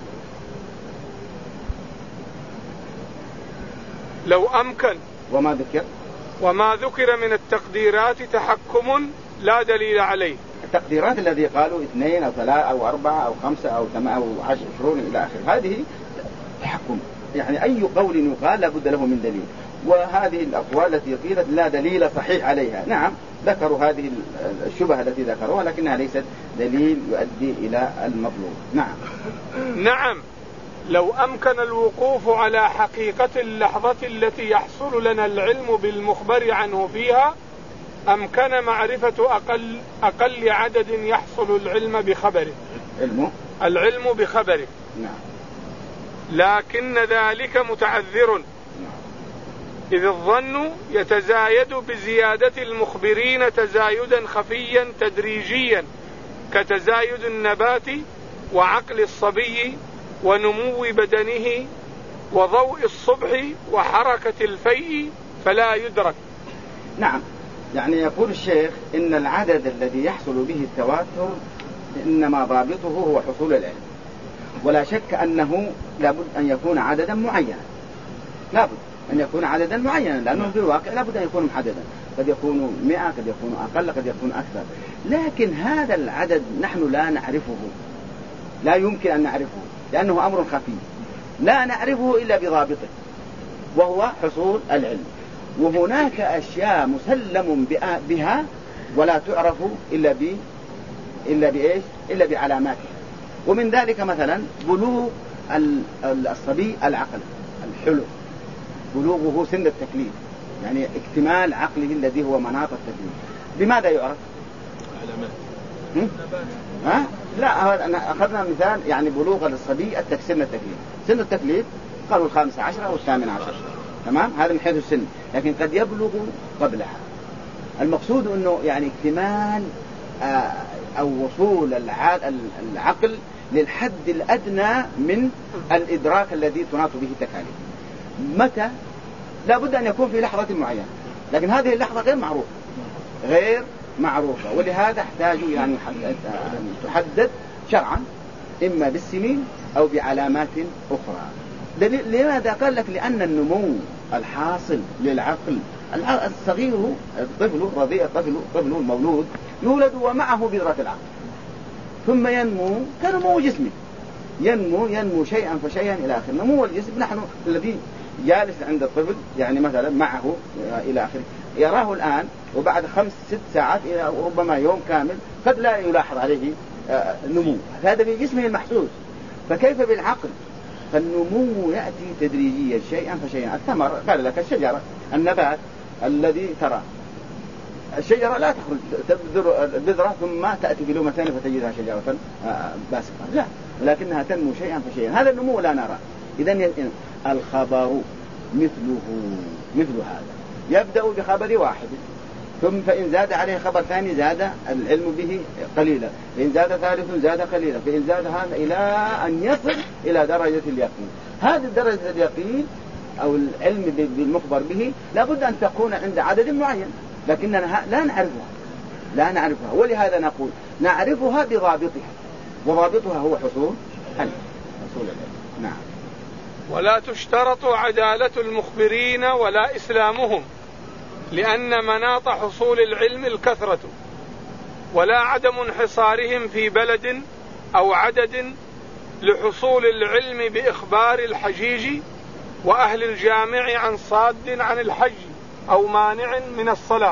لو أمكن وما ذكر من التقديرات تحكم لا دليل عليه. التقديرات الذي قالوا 2 أو 3 أو 4 أو 5 أو 8 أو 20 إلى آخر، هذه تحكم، يعني أي قول يقال لابد له من دليل. وهذه الأقوال التي قيلت لا دليل صحيح عليها، نعم ذكروا هذه الشبهة التي ذكروها لكنها ليست دليل يؤدي إلى المطلوب. نعم. لو أمكن الوقوف على حقيقة اللحظة التي يحصل لنا العلم بالمخبر عنه فيها أمكن معرفة أقل عدد يحصل العلم بخبره. العلم بخبره. نعم. لكن ذلك متعذر، إذ الظن يتزايد بزيادة المخبرين تزايدا خفيا تدريجيا كتزايد النبات وعقل الصبي ونمو بدنه وضوء الصبح وحركة الفيء فلا يدرك. نعم. يعني يقول الشيخ إن العدد الذي يحصل به التواتر إنما ضابطه هو حصول العلم، ولا شك أنه لابد أن يكون عددا معينا، لابد أن يكون عددا معينا، لأنه في الواقع لابد أن يكون محددا، قد يكون 100، قد يكون أقل، قد يكون أكثر. لكن هذا العدد نحن لا نعرفه، لا يمكن أن نعرفه لأنه أمر خفي لا نعرفه إلا بضابطه وهو حصول العلم. وهناك أشياء مسلم بها ولا تعرف إلا بعلاماتها. ومن ذلك مثلا بلوغ الصبي العقل الحلو، بلوغه سن التكليف، يعني اكتمال عقله الذي هو مناط التكليف. بماذا يعرف؟ لا، أخذنا مثال يعني بلوغ الصبي سن التكليف. سن التكليف قالوا 15 أو 18، تمام، هذا من حيث السن، لكن قد يبلغ قبلها. المقصود أنه يعني اكتمال أو وصول العقل للحد الأدنى من الإدراك الذي تناط به التكاليف. متى؟ لا بد أن يكون في لحظة معينة، لكن هذه اللحظة غير معروفة، ولهذا احتاج يعني أن تحدد شرعا إما بالسنين أو بعلامات أخرى. لماذا؟ قال لك لأن النمو الحاصل للعقل الصغير، الطفل رضيع، الطفل المولود يولد ومعه بذرة العقل، ثم ينمو كنمو جسمه، ينمو شيئا فشيئا إلى آخره. نمو الجسم نحن الذي جالس عند الطفل يعني مثلا معه إلى آخره يراه الآن، وبعد 5-6 ساعات إلى ربما يوم كامل قد لا يلاحظ عليه نمو، هذا في جسمه المحسوس. فكيف بالعقل؟ فالنمو يأتي تدريجيا شيئا فشيئا. الثمر قال لك الشجرة، النبات الذي ترى الشجرة لا تخرج تبذر البذرة ثم تأتي في لومة ثانية فتجدها شجرة باسقة، لا، ولكنها تنمو شيئا فشيئا. هذا النمو لا نرى. إذن الخبر مثل هذا، يبدأ بخبر واحد، ثم فإن زاد عليه خبر ثاني زاد العلم به قليلا، فإن زاد ثالث زاد قليلا، فإن زاد هذا إلى أن يصل إلى درجة اليقين. هذه درجة اليقين أو العلم بالمخبر به لابد أن تكون عند عدد معين، لكننا لا نعرفها، ولهذا نقول نعرفها بضابطها، وضابطها هو حصول العلم. نعم. ولا تشترط عدالة المخبرين ولا إسلامهم، لأن مناط حصول العلم الكثرة، ولا عدم انحصارهم في بلد أو عدد لحصول العلم بإخبار الحجيج وأهل الجامع عن صاد عن الحج أو مانع من الصلاة.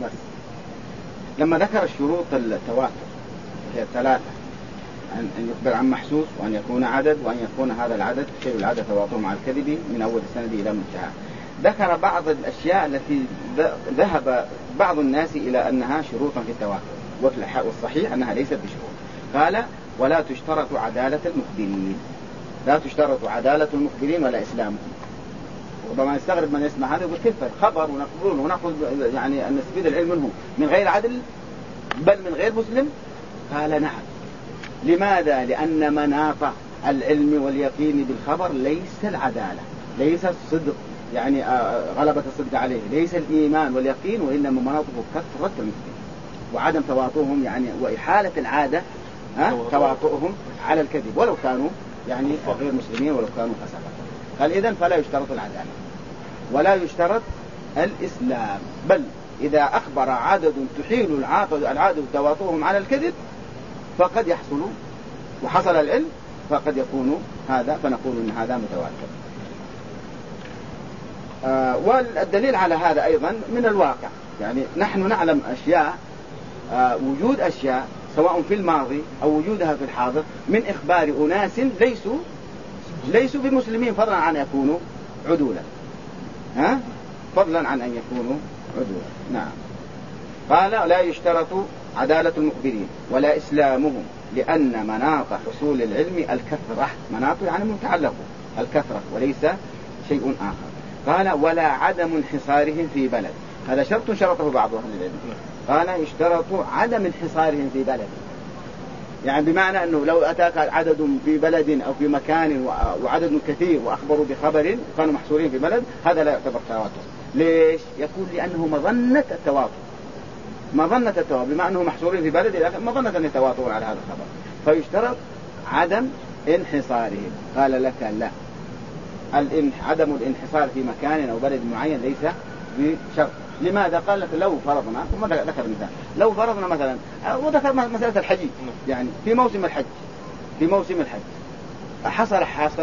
لما ذكر الشروط التواتر هي 3، أن يخبر عن محسوس، وأن يكون عدد، وأن يكون هذا العدد شيء العدد تواتر مع الكذب من أول السند إلى منتهى. ذكر بعض الأشياء التي ذهب بعض الناس إلى أنها شروطا في التواتر، والصحيح أنها ليست بشروط. قال ولا تشترط عدالة المخبرين، لا تشترط عدالة المخبرين ولا إسلامهم. ربما يستغرب من يسمع هذا يقول كيف خبر ونقبله ونأخذ يعني أن نستفيد العلم منه من غير عدل بل من غير مسلم؟ قال نعم. لماذا؟ لأن مناط العلم واليقين بالخبر ليس العدالة، ليس الصدق يعني غلبة الصدق عليه، ليس الإيمان واليقين، وإنما مناطه كثرة المسلمين وعدم تواطؤهم يعني وإحالة العادة تواطؤهم على الكذب ولو كانوا يعني غير مسلمين ولو كانوا فسقة. قال إذن فلا يشترط العدالة ولا يشترط الإسلام، بل إذا أخبر عدد تحيل العادة تواطؤهم على الكذب فقد يحصل وحصل العلم فقد يكون هذا، فنقول إن هذا متواتر. والدليل على هذا أيضا من الواقع، يعني نحن نعلم أشياء وجود أشياء سواء في الماضي أو وجودها في الحاضر من إخبار أناس ليسوا بمسلمين فضلا عن أن يكونوا عدولا، فضلا عن أن يكونوا عدولا. نعم. قال لا يشترط عدالة المخبرين ولا إسلامهم، لأن مناط حصول العلم الكثرة، مناط يعني متعلق الكثرة وليس شيء آخر. قال ولا عدم انحصارهم في بلد، هذا شرط شرطه بعض أهل العلم. قال يشترط عدم انحصارهم في بلد، يعني بمعنى أنه لو أتاك عدد في بلد أو في مكان وعدد كثير وأخبروا بخبر كانوا محصورين في بلد، هذا لا يعتبر تواتر. ليش؟ يقول لأنه مظنة التواتر، بما أنه محصورين في بلد مظنة أن يتواترون على هذا الخبر، فيشترط عدم انحصارهم. قال لك لا، عدم الانحصار في مكان أو بلد معين ليس بشرط. لماذا؟ قال لك لو فرضنا، وما ذكر مثال، لو فرضنا مثلا وذكر مسألة الحج، يعني في موسم الحج حصل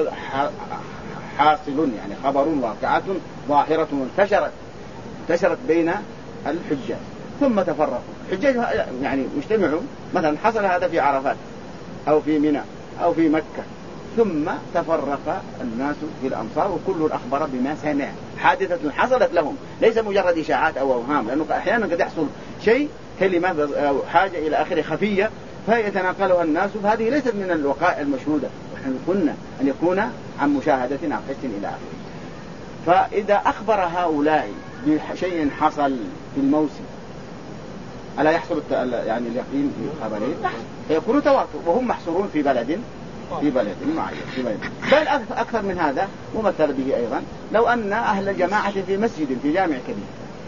حاصل يعني خبر واقعة ظاهرة انتشرت بين الحجاج ثم تفرقوا الحجاج يعني مجتمعوا، مثلا حصل هذا في عرفات أو في منى أو في مكة، ثم تفرق الناس في الأمصار وكل أخبر بما سمع، حادثة حصلت لهم ليس مجرد إشاعات أو أوهام، لأنه أحيانا قد يحصل شيء كلمة أو حاجة إلى آخره خفية فيتناقلها الناس، فهذه ليست من الوقائع المشهودة، ونحن قلنا أن يكون عن مشاهدة أو حس إلى آخره. فإذا أخبر هؤلاء بشيء حصل في الموسم ألا يحصل يعني اليقين في خبرين؟ فيكون تواتر وهم محصورون في بلد معين. بل أكثر من هذا ممثل به أيضا لو أن أهل الجماعة في مسجد في جامع كبير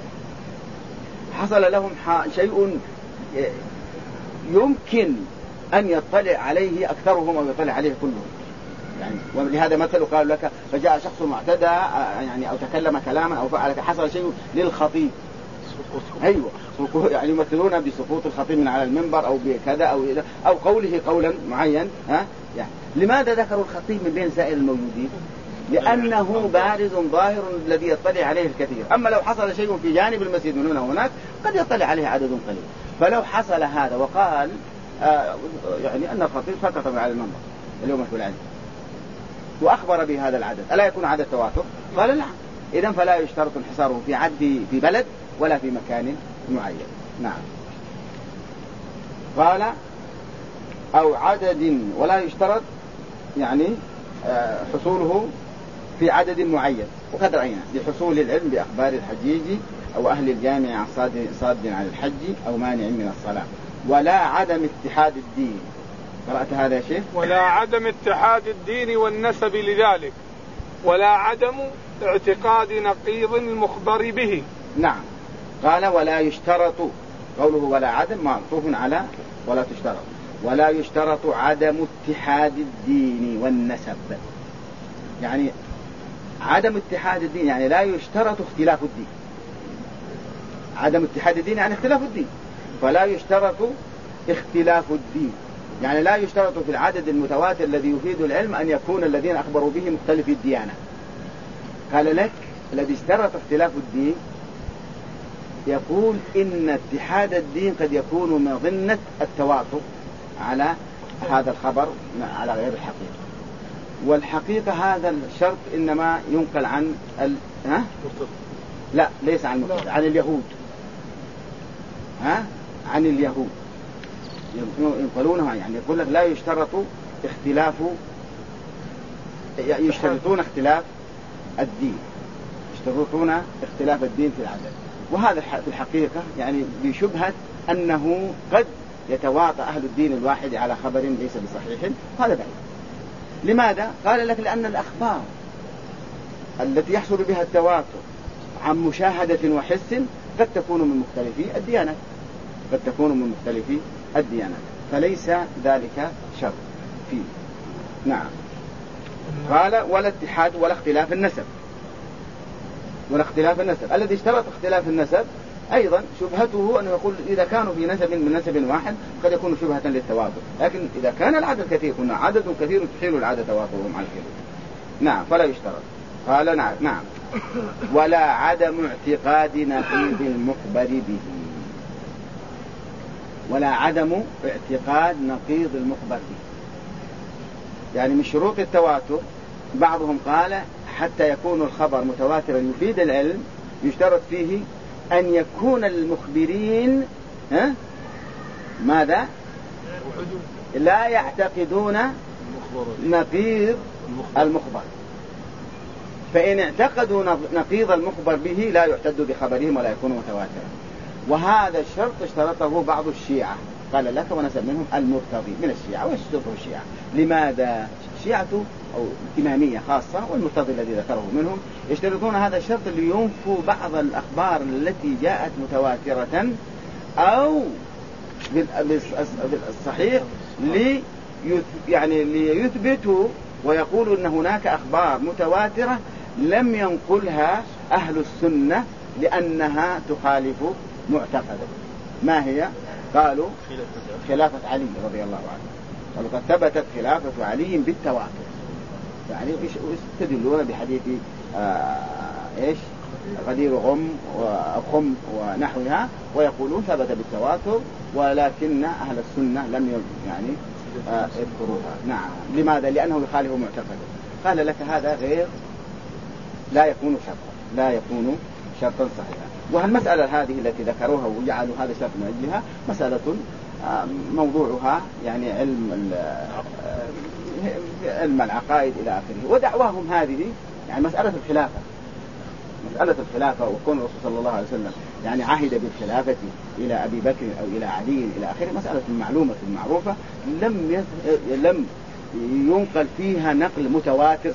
حصل لهم شيء يمكن أن يطلع عليه أكثرهم أو يطلع عليه كلهم، يعني ولهذا مثل قالوا لك فجاء شخص معتدى يعني أو تكلم كلاما أو فعل حصل شيء للخطيب، أيوة يعني يمثلون بسقوط الخطيب من على المنبر أو بكذا أو قوله قولا معين، يعني لماذا ذكروا الخطيب من بين سائر الموجودين؟ لأنه بارز ظاهر الذي يطلع عليه الكثير. أما لو حصل شيء في جانب المسجد من هنا وهناك قد يطلع عليه عدد قليل. فلو حصل هذا وقال يعني أن الخطيب سقط على المنبر اليوم في العلم وأخبر بهذا العدد، ألا يكون عدد تواتر؟ قال نعم. إذن فلا يشترط انحصاره في بلد ولا في مكان معين. نعم. قال أو عدد، ولا يشترط يعني حصوله في عدد معين. وقد رأينا لحصول العلم بأخبار الحجيج أو أهل الجامع عن صاد عن الحج أو مانع من الصلاة. ولا عدم اتحاد الدين. قرأت هذا يا شيخ؟ ولا عدم اتحاد الدين والنسب لذلك، ولا عدم اعتقاد نقيض المخبر به. نعم. قال ولا يشترط، قوله ولا عدم معطوف على ولا تشترط. ولا يشترط عدم اتحاد الدين والنسب، يعني عدم اتحاد الدين يعني لا يشترط اختلاف الدين. عدم اتحاد الدين يعني اختلاف الدين، فلا يشترط اختلاف الدين، يعني لا يشترط في العدد المتواتر الذي يفيد العلم أن يكون الذين أخبروا به مختلفي الديانة. قال لك الذي اشترط اختلاف الدين يقول إن اتحاد الدين قد يكون مظنة التواتر على هذا الخبر على غير الحقيقة. والحقيقة هذا الشرط إنما ينقل عن لا ليس عن المرتضى، عن اليهود. عن اليهود ينقلونها، يعني يقول لك لا يشترط اختلاف، يشترطون اختلاف الدين، يشترطون اختلاف الدين في العدد. وهذا في الحقيقة يعني بشبهة أنه قد يتواطأ أهل الدين الواحد على خبر ليس بصحيح، هذا بعيد. لماذا؟ قال لك لأن الأخبار التي يحصل بها التواتر عن مشاهدة وحس قد تكون من مختلفي الديانات، قد تكون من مختلفي الديانات، فليس ذلك شرط فيه. نعم. قال ولا اتحاد ولا اختلاف النسب. ولا اختلاف النسب، الذي اشترط اختلاف النسب أيضا شبهته أنه يقول إذا كانوا في نسب من نسب واحد قد يكون شبهة للتواتر، لكن إذا كان العدد كثير كنا عدد كثير تحيل العدد تواترهم على الكثير. نعم. فلا يشترط. قال نعم. ولا عدم اعتقاد نقيض المخبر به. ولا عدم اعتقاد نقيض المخبر به، يعني من شروط التواتر بعضهم قال حتى يكون الخبر متواترا يفيد العلم يشترط فيه أن يكون المخبرين ماذا؟ لا يعتقدون نقيض المخبر، فإن اعتقدوا نقيض المخبر به لا يعتد بخبرهم ولا يكون متواترا. وهذا الشرط اشترطه بعض الشيعة، قال لك ونسب منهم المرتضي من الشيعة. ويشترطه الشيعة. لماذا؟ الشيعة أو الإمامية خاصة والمرتضي الذي ذكره منهم يشترطون هذا الشرط لينفوا بعض الأخبار التي جاءت متواترة أو بالصحيح يعني ليثبتوا ويقولوا أن هناك أخبار متواترة لم ينقلها أهل السنة لأنها تخالف معتقده. ما هي؟ قالوا خلافة علي رضي الله عنه، قالوا قد ثبتت خلافة علي بالتواتر، يعني يستدلون بحديث غدير خم ونحوها، ويقولون ثبت بالتواتر ولكن أهل السنة لم يعني يذكروها. نعم. لماذا؟ لأنه يخالف معتقده. قال لك هذا غير لا يكون شرطا، لا يكون شرطا صحيحا. وهالمسألة هذه التي ذكروها وجعلوا هذا شرط من أجلها مسألة موضوعها يعني علم العقائد إلى آخره. ودعواهم هذه يعني مسألة الخلافة وكون الرسول صلى الله عليه وسلم يعني عهد بالخلافة إلى أبي بكر أو إلى علي إلى آخره، مسألة معلومة معروفة لم ينقل فيها نقل متواتر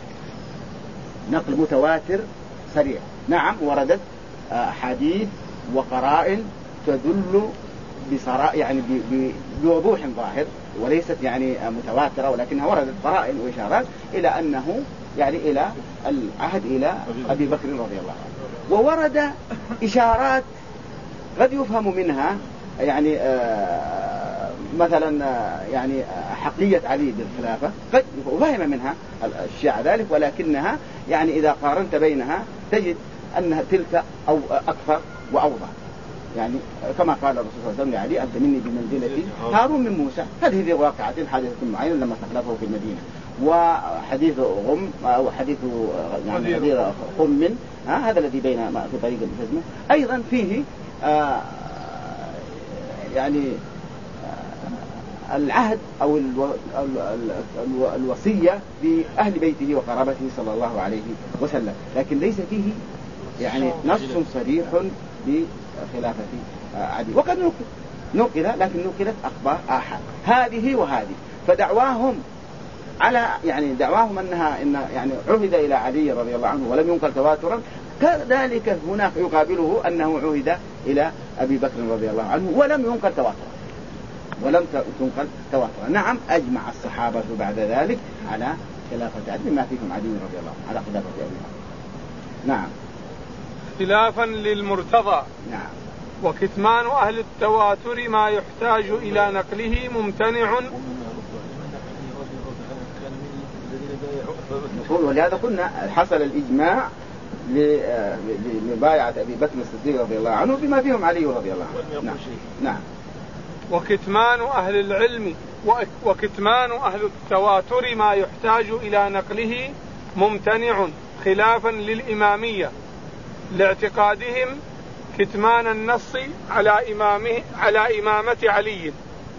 صريح. نعم وردت حديث وقرائن تدل يعني بوضوح ظاهر وليست يعني متواترة، ولكنها وردت قرائن وإشارات إلى أنه يعني إلى العهد إلى أبي بكر رضي الله عنه. وورد إشارات قد يفهم منها يعني مثلا يعني حقية علي بالخلافة قد وفهم منها الشيعة ذلك، ولكنها يعني إذا قارنت بينها تجد أنها تلك أو أكثر وأوضح. يعني كما قال الرسول صلى الله عليه وسلم لعلي: أنت مني بمنزلة هارون من موسى. هذه ذي واقعة حادثة معينة لما استخلفه في المدينة. وحديث غم أو حديث يعني غدير خم هذا الذي بين في طريق الحزمة أيضا فيه يعني العهد أو الوصية بأهل بيته وقرابته صلى الله عليه وسلم، لكن ليس فيه يعني نص صريح بخلافة علي. وقد نقل لكن نقلت أخبار آحاد هذه وهذه. فدعواهم على يعني دعواهم أنها إن يعني عهد إلى علي رضي الله عنه ولم ينقل تواترا، كذلك هناك يقابله أنه عهد إلى أبي بكر رضي الله عنه ولم ينقل تواترا، ولم تنقل تواترا. نعم أجمع الصحابة بعد ذلك على خلافة علي بما فيهم علي رضي الله عنه على خلافة أبي بكر. نعم خلافا للمرتضى. نعم. وكتمان أهل التواتر ما يحتاج إلى نقله ممتنع. ولهذا قلنا حصل الإجماع لمبايعة أبي بكر الصديق رضي الله عنه بما فيهم علي رضي الله عنه. نعم. نعم. وكتمان أهل العلم وكتمان أهل التواتر ما يحتاج إلى نقله ممتنع خلافا للإمامية لاعتقادهم كتمان النص على إمامة علي.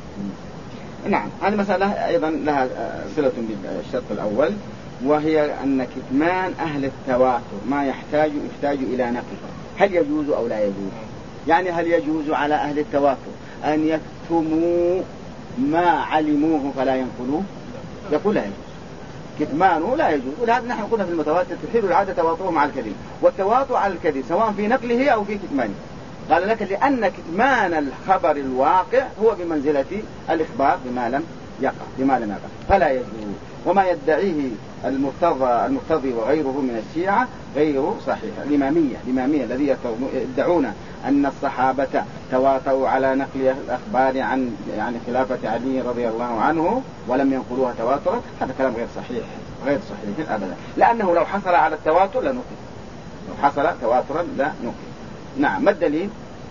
نعم. هذه مسألة أيضا لها صلة بالشرط الأول، وهي أن كتمان أهل التواتر ما يحتاج إلى نقله هل يجوز أو لا يجوز. يعني هل يجوز على أهل التواتر أن يكتموا ما علموه فلا ينقلوه؟ يقول لا يجوز، كتمانه لا يجوز. ولهذا نحن قلنا في المتواتر تحيل العادة تواتره مع الكذب، والتواتر على الكذب سواء في نقله أو في كتمانه. قال لك لأن كتمان الخبر الواقع هو بمنزلة الإخبار بما لم يقع فلا يجوز. وما يدعيه المرتضي وغيره من الشيعة غير صحيح. الإمامية الذي يدعون أن الصحابة تواتروا على نقل الأخبار عن يعني خلافة علي رضي الله عنه ولم ينقلوها تواترا، هذا كلام غير صحيح أبدا، لأنه لو حصل على التواتر لنقل، لو حصل تواترا لا نقل. نعم. ما الدليل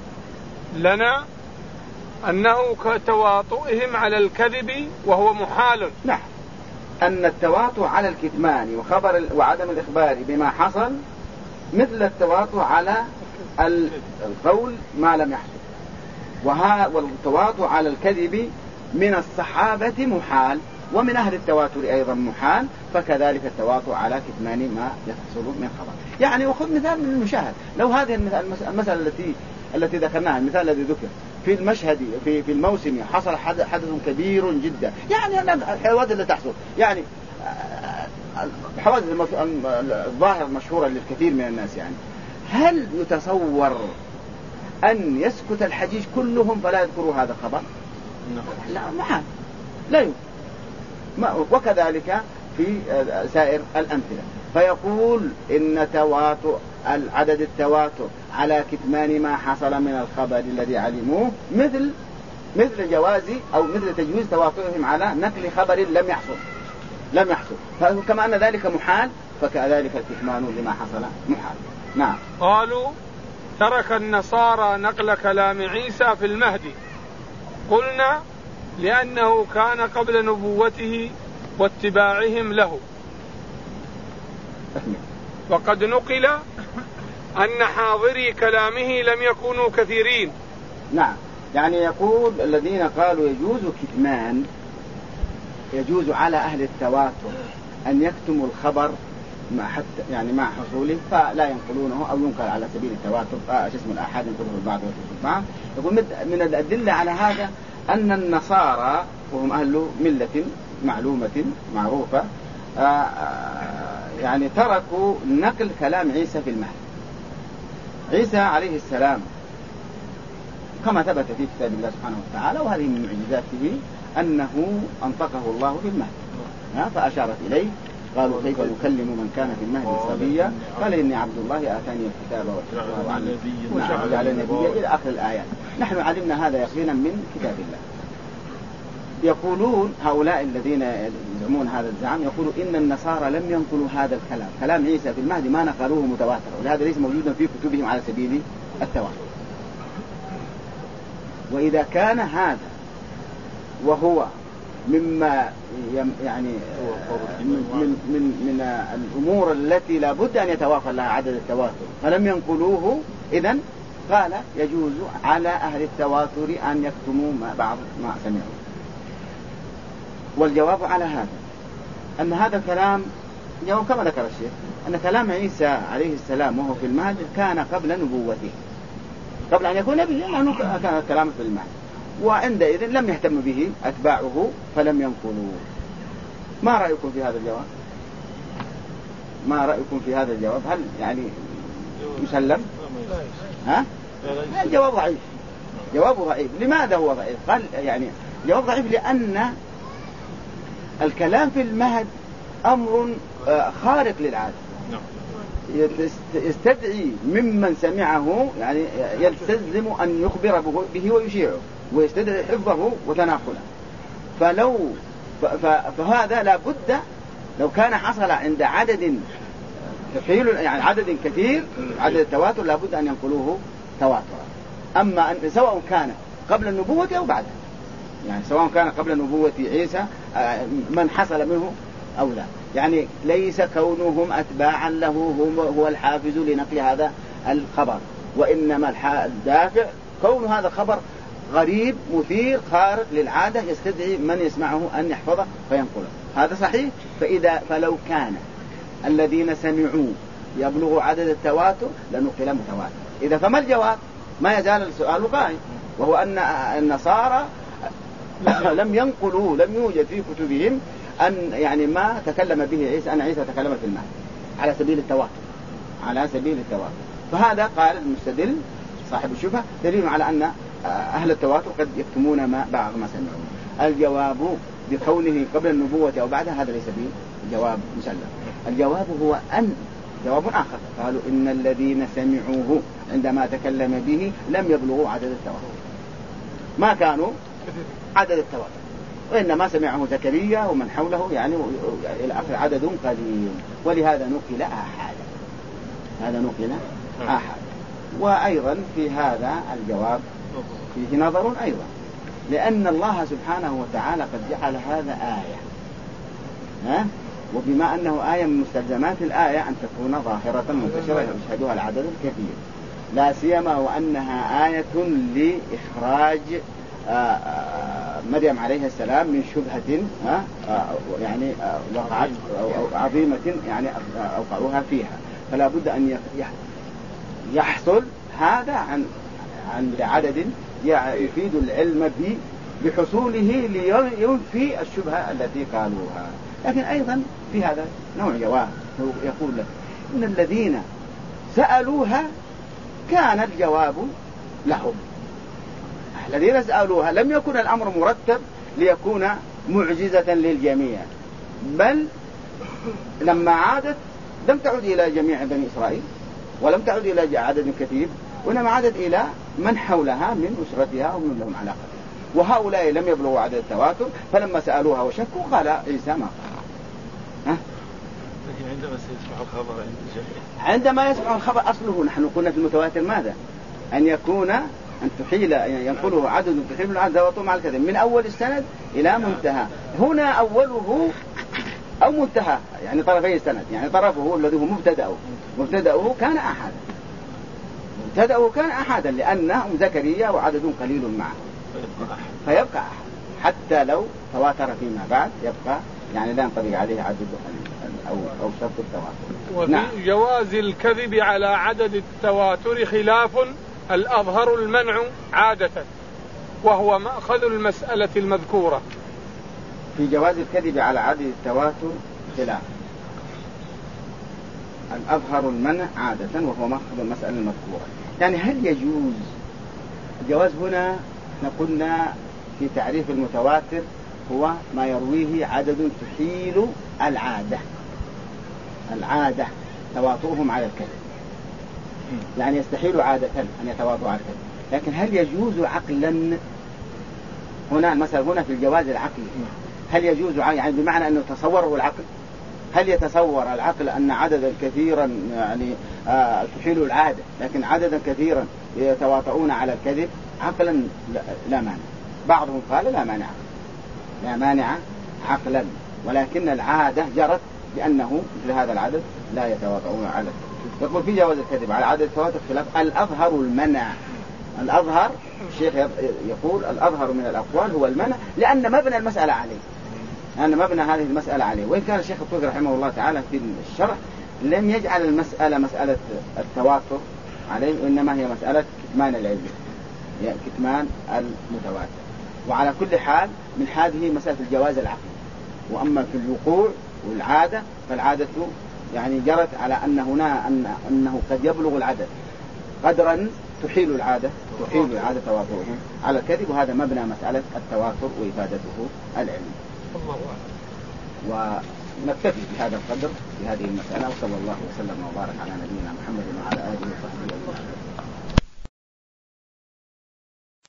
لنا؟ أنه كتواطؤهم على الكذب وهو محال. نعم. أن التواطؤ على الكتمان وعدم الإخبار بما حصل مثل التواطؤ على القول ما لم يحصل، والتواطؤ على الكذب من الصحابة محال ومن أهل التواتر أيضا محال، فكذلك التواطؤ على كتمان ما يحصل من خبر. يعني وخذ مثال من المشاهد، لو هذه المسألة التي ذكرناها، المثال الذي ذكر في المشهد في الموسم حصل حدث كبير جدا، يعني الحوادث اللي تحصل يعني الحوادث الظاهرة المشهورة للكثير من الناس، يعني هل يتصور أن يسكت الحجيج كلهم فلا يذكروا هذا الخبر؟ لا، محال، لا يمكن. وكذلك في سائر الأمثلة. فيقول إن تواتر العدد التواتر على كتمان ما حصل من الخبر الذي علموه مثل جواز أو مثل تجويز تواترهم على نقل خبر لم يحصل. فكما أن ذلك محال فكذلك الكتمان لما حصل محال. نعم. قالوا ترك النصارى نقل كلام عيسى في المهدي، قلنا لأنه كان قبل نبوته واتباعهم له، وقد نقل أن حاضري كلامه لم يكونوا كثيرين. نعم. يعني يقول الذين قالوا يجوز كتمان، يجوز على أهل التواتر أن يكتموا الخبر مع حصوله فلا ينقلونه أو ينقل على سبيل التواتر، اسم الآحاد ينقله البعض وينقله البعض. يقول من الأدلة على هذا أن النصارى وهم أهل ملة معلومة معروفة يعني تركوا نقل كلام عيسى في المهد. عيسى عليه السلام كما ثبت في كتاب الله سبحانه وتعالى، وهذه من معجزاته أنه أنطقه الله في المهد، فأشارت إليه. قالوا كيف يكلم من كان في المهد صبيا؟ قال إني عبد الله آتاني الكتاب وجعلني نبيا إلى آخر الآيات. نحن علمنا هذا يقينا من كتاب الله. يقولون هؤلاء الذين يزعمون هذا الزعم يقولوا إن النصارى لم ينقلوا هذا الكلام، كلام عيسى في المهدي ما نقلوه متواتر، ولهذا ليس موجودا في كتبهم على سبيل التواتر. وإذا كان هذا وهو مما يعني من الأمور التي لا بد أن يتوافر لها عدد التواتر فلم ينقلوه، إذن قال يجوز على أهل التواتر أن يكتموا بعض ما سمعوا. والجواب على هذا أن هذا الكلام جواب كما ذكر الشيخ أن كلام عيسى عليه السلام وهو في المهد كان قبل نبوته، قبل أن يكون نبيا لأنه كان كلامه في المهد، وعندئذ لم يهتم به أتباعه فلم ينقلوه. ما رأيكم في هذا الجواب؟ ما رأيكم في هذا الجواب؟ هل يعني مسلم؟ ها؟ الجواب ضعيف، جواب ضعيف. لماذا هو ضعيف؟ قال يعني جواب ضعيف لأن الكلام في المهد أمر خارق للعادة، يستدعي ممن سمعه يعني يلتزم أن يخبر به ويشيعه، ويستدعي حفظه وتناقله. فهذا لا بد لو كان حصل عند عدد تحيل يعني عدد كثير عدد التواتر لا بد أن ينقلوه تواترا. أما أن سواء كان قبل النبوة أو بعدها، يعني سواء كان قبل نبوة عيسى من حصل منه أو لا، يعني ليس كونهم أتباعا له هو الحافز لنقل هذا الخبر، وإنما الدافع كون هذا الخبر غريب مثير خارق للعادة يستدعي من يسمعه أن يحفظه فينقله. هذا صحيح. فلو كان الذين سمعوا يبلغ عدد التواتر لنقل متواتر. إذا فما الجواب؟ ما يزال السؤال قائم، وهو أن النصارى لم ينقلوا، لم يوجد في كتبهم أن يعني ما تكلم به عيسى أن عيسى تكلم في المهد على سبيل التواتر، على سبيل التواتر. فهذا قال المستدل صاحب الشبهة دليل على أن أهل التواتر قد يكتمون بعض ما سمعوا. الجواب بقوله قبل النبوة أو بعدها هذا ليس به جواب مسلم. الجواب هو أن جواب آخر، قالوا إن الذين سمعوه عندما تكلم به لم يبلغوا عدد التواتر، ما كانوا عدد التواتر، وإنما سمعه زكريا ومن حوله يعني إلى آخر عدد قليل، ولهذا نقل آحادا. هذا نقل آحادا. وأيضا في هذا الجواب فيه نظر أيضا، لأن الله سبحانه وتعالى قد جعل هذا آية، وبما أنه آية من مستلزمات الآية أن تكون ظاهرة منتشرة يشهدها العدد الكثير، لا سيما وأنها آية لإخراج مريم عليه السلام من شبهة يعني وقعت أو عظيمة يعني أوقعوها فيها، فلا بد أن يحصل هذا عن عدد يفيد العلم بحصوله لينفي الشبهة التي قالوها. لكن أيضا في هذا نوع جواب، يقول لك إن الذين سألوها كان الجواب لهم. الذين سألوها لم يكن الأمر مرتب ليكون معجزة للجميع، بل لما عادت لم تعد إلى جميع بني إسرائيل ولم تعد إلى عدد كثير، وإنما عادت إلى من حولها من أسرتها ومن لهم علاقة، وهؤلاء لم يبلغوا عدد التواتر، فلما سألوها وشكوا قال عيسى ما قال. لكن عندما سيسمع الخبر عند الجميع، عندما يسمع الخبر أصله نحن قلنا في المتواتر ماذا؟ أن يكون أن تحيل ينقله عدد تحيل العدد تواتر مع الكذب من أول السند إلى منتهى. هنا أوله أو منتهى يعني طرفي السند، يعني طرفه الذي هو مبتدأه كان أحدا، مبتدأه كان أحدا لأنه زكريا وعدد قليل معه فيبقى أحد، حتى لو تواتر فيما بعد يبقى يعني لا ينطبق عليه عدد أو شرط التواتر. وفي جواز الكذب على عدد التواتر خلاف الأظهر المنع عادة، وهو مأخذ المسألة المذكورة. في جواز الكذب على عدد التواتر خلاف الأظهر المنع عادة، وهو مأخذ المسألة المذكورة. يعني هل يجوز الجواز هنا؟ قلنا في تعريف المتواتر هو ما يرويه عدد تحيل العادة تواطؤهم على الكذب، يعني يستحيل عادة أن يتواطؤوا على الكذب. لكن هل يجوز عقلا هنا المسألة هنا في الجواز العقلي. هل يجوز يعني بمعنى أنه تصوره العقل؟ هل يتصور العقل أن عددا كثيرا يعني تحيل العادة لكن عددا كثيرا يتواطؤون على الكذب عقلا؟ لا مانع. بعضهم قال لا مانع عقلا، ولكن العادة جرت بأنه مثل هذا العدد لا يتواطؤون على الكذب. يقول في جواز الكذب على عدد التواتر خلاف. الأظهر المنع. الأظهر الشيخ يقول الأظهر من الأقوال هو المنع لأن مبنى المسألة عليه، أن مبنى هذه المسألة عليه. وإن كان الشيخ الطوفي رحمه الله تعالى في الشرح لم يجعل المسألة مسألة التواتر عليه، وإنما هي مسألة كتمان العلم، يعني كتمان المتواتر. وعلى كل حال من هذه مسألة الجواز العقلي. وأما في الوقوع والعادة فالعادة يعني جرت على أن هنا أنه قد يبلغ العدد قدرا تحيل العادة تواتره على الكذب، وهذا مبنى مسألة التواتر وإفادته العلم. الله أعلم. ونكتفي بهذا القدر في هذه المسألة، وصلى الله وسلم وبارك على نبينا محمد.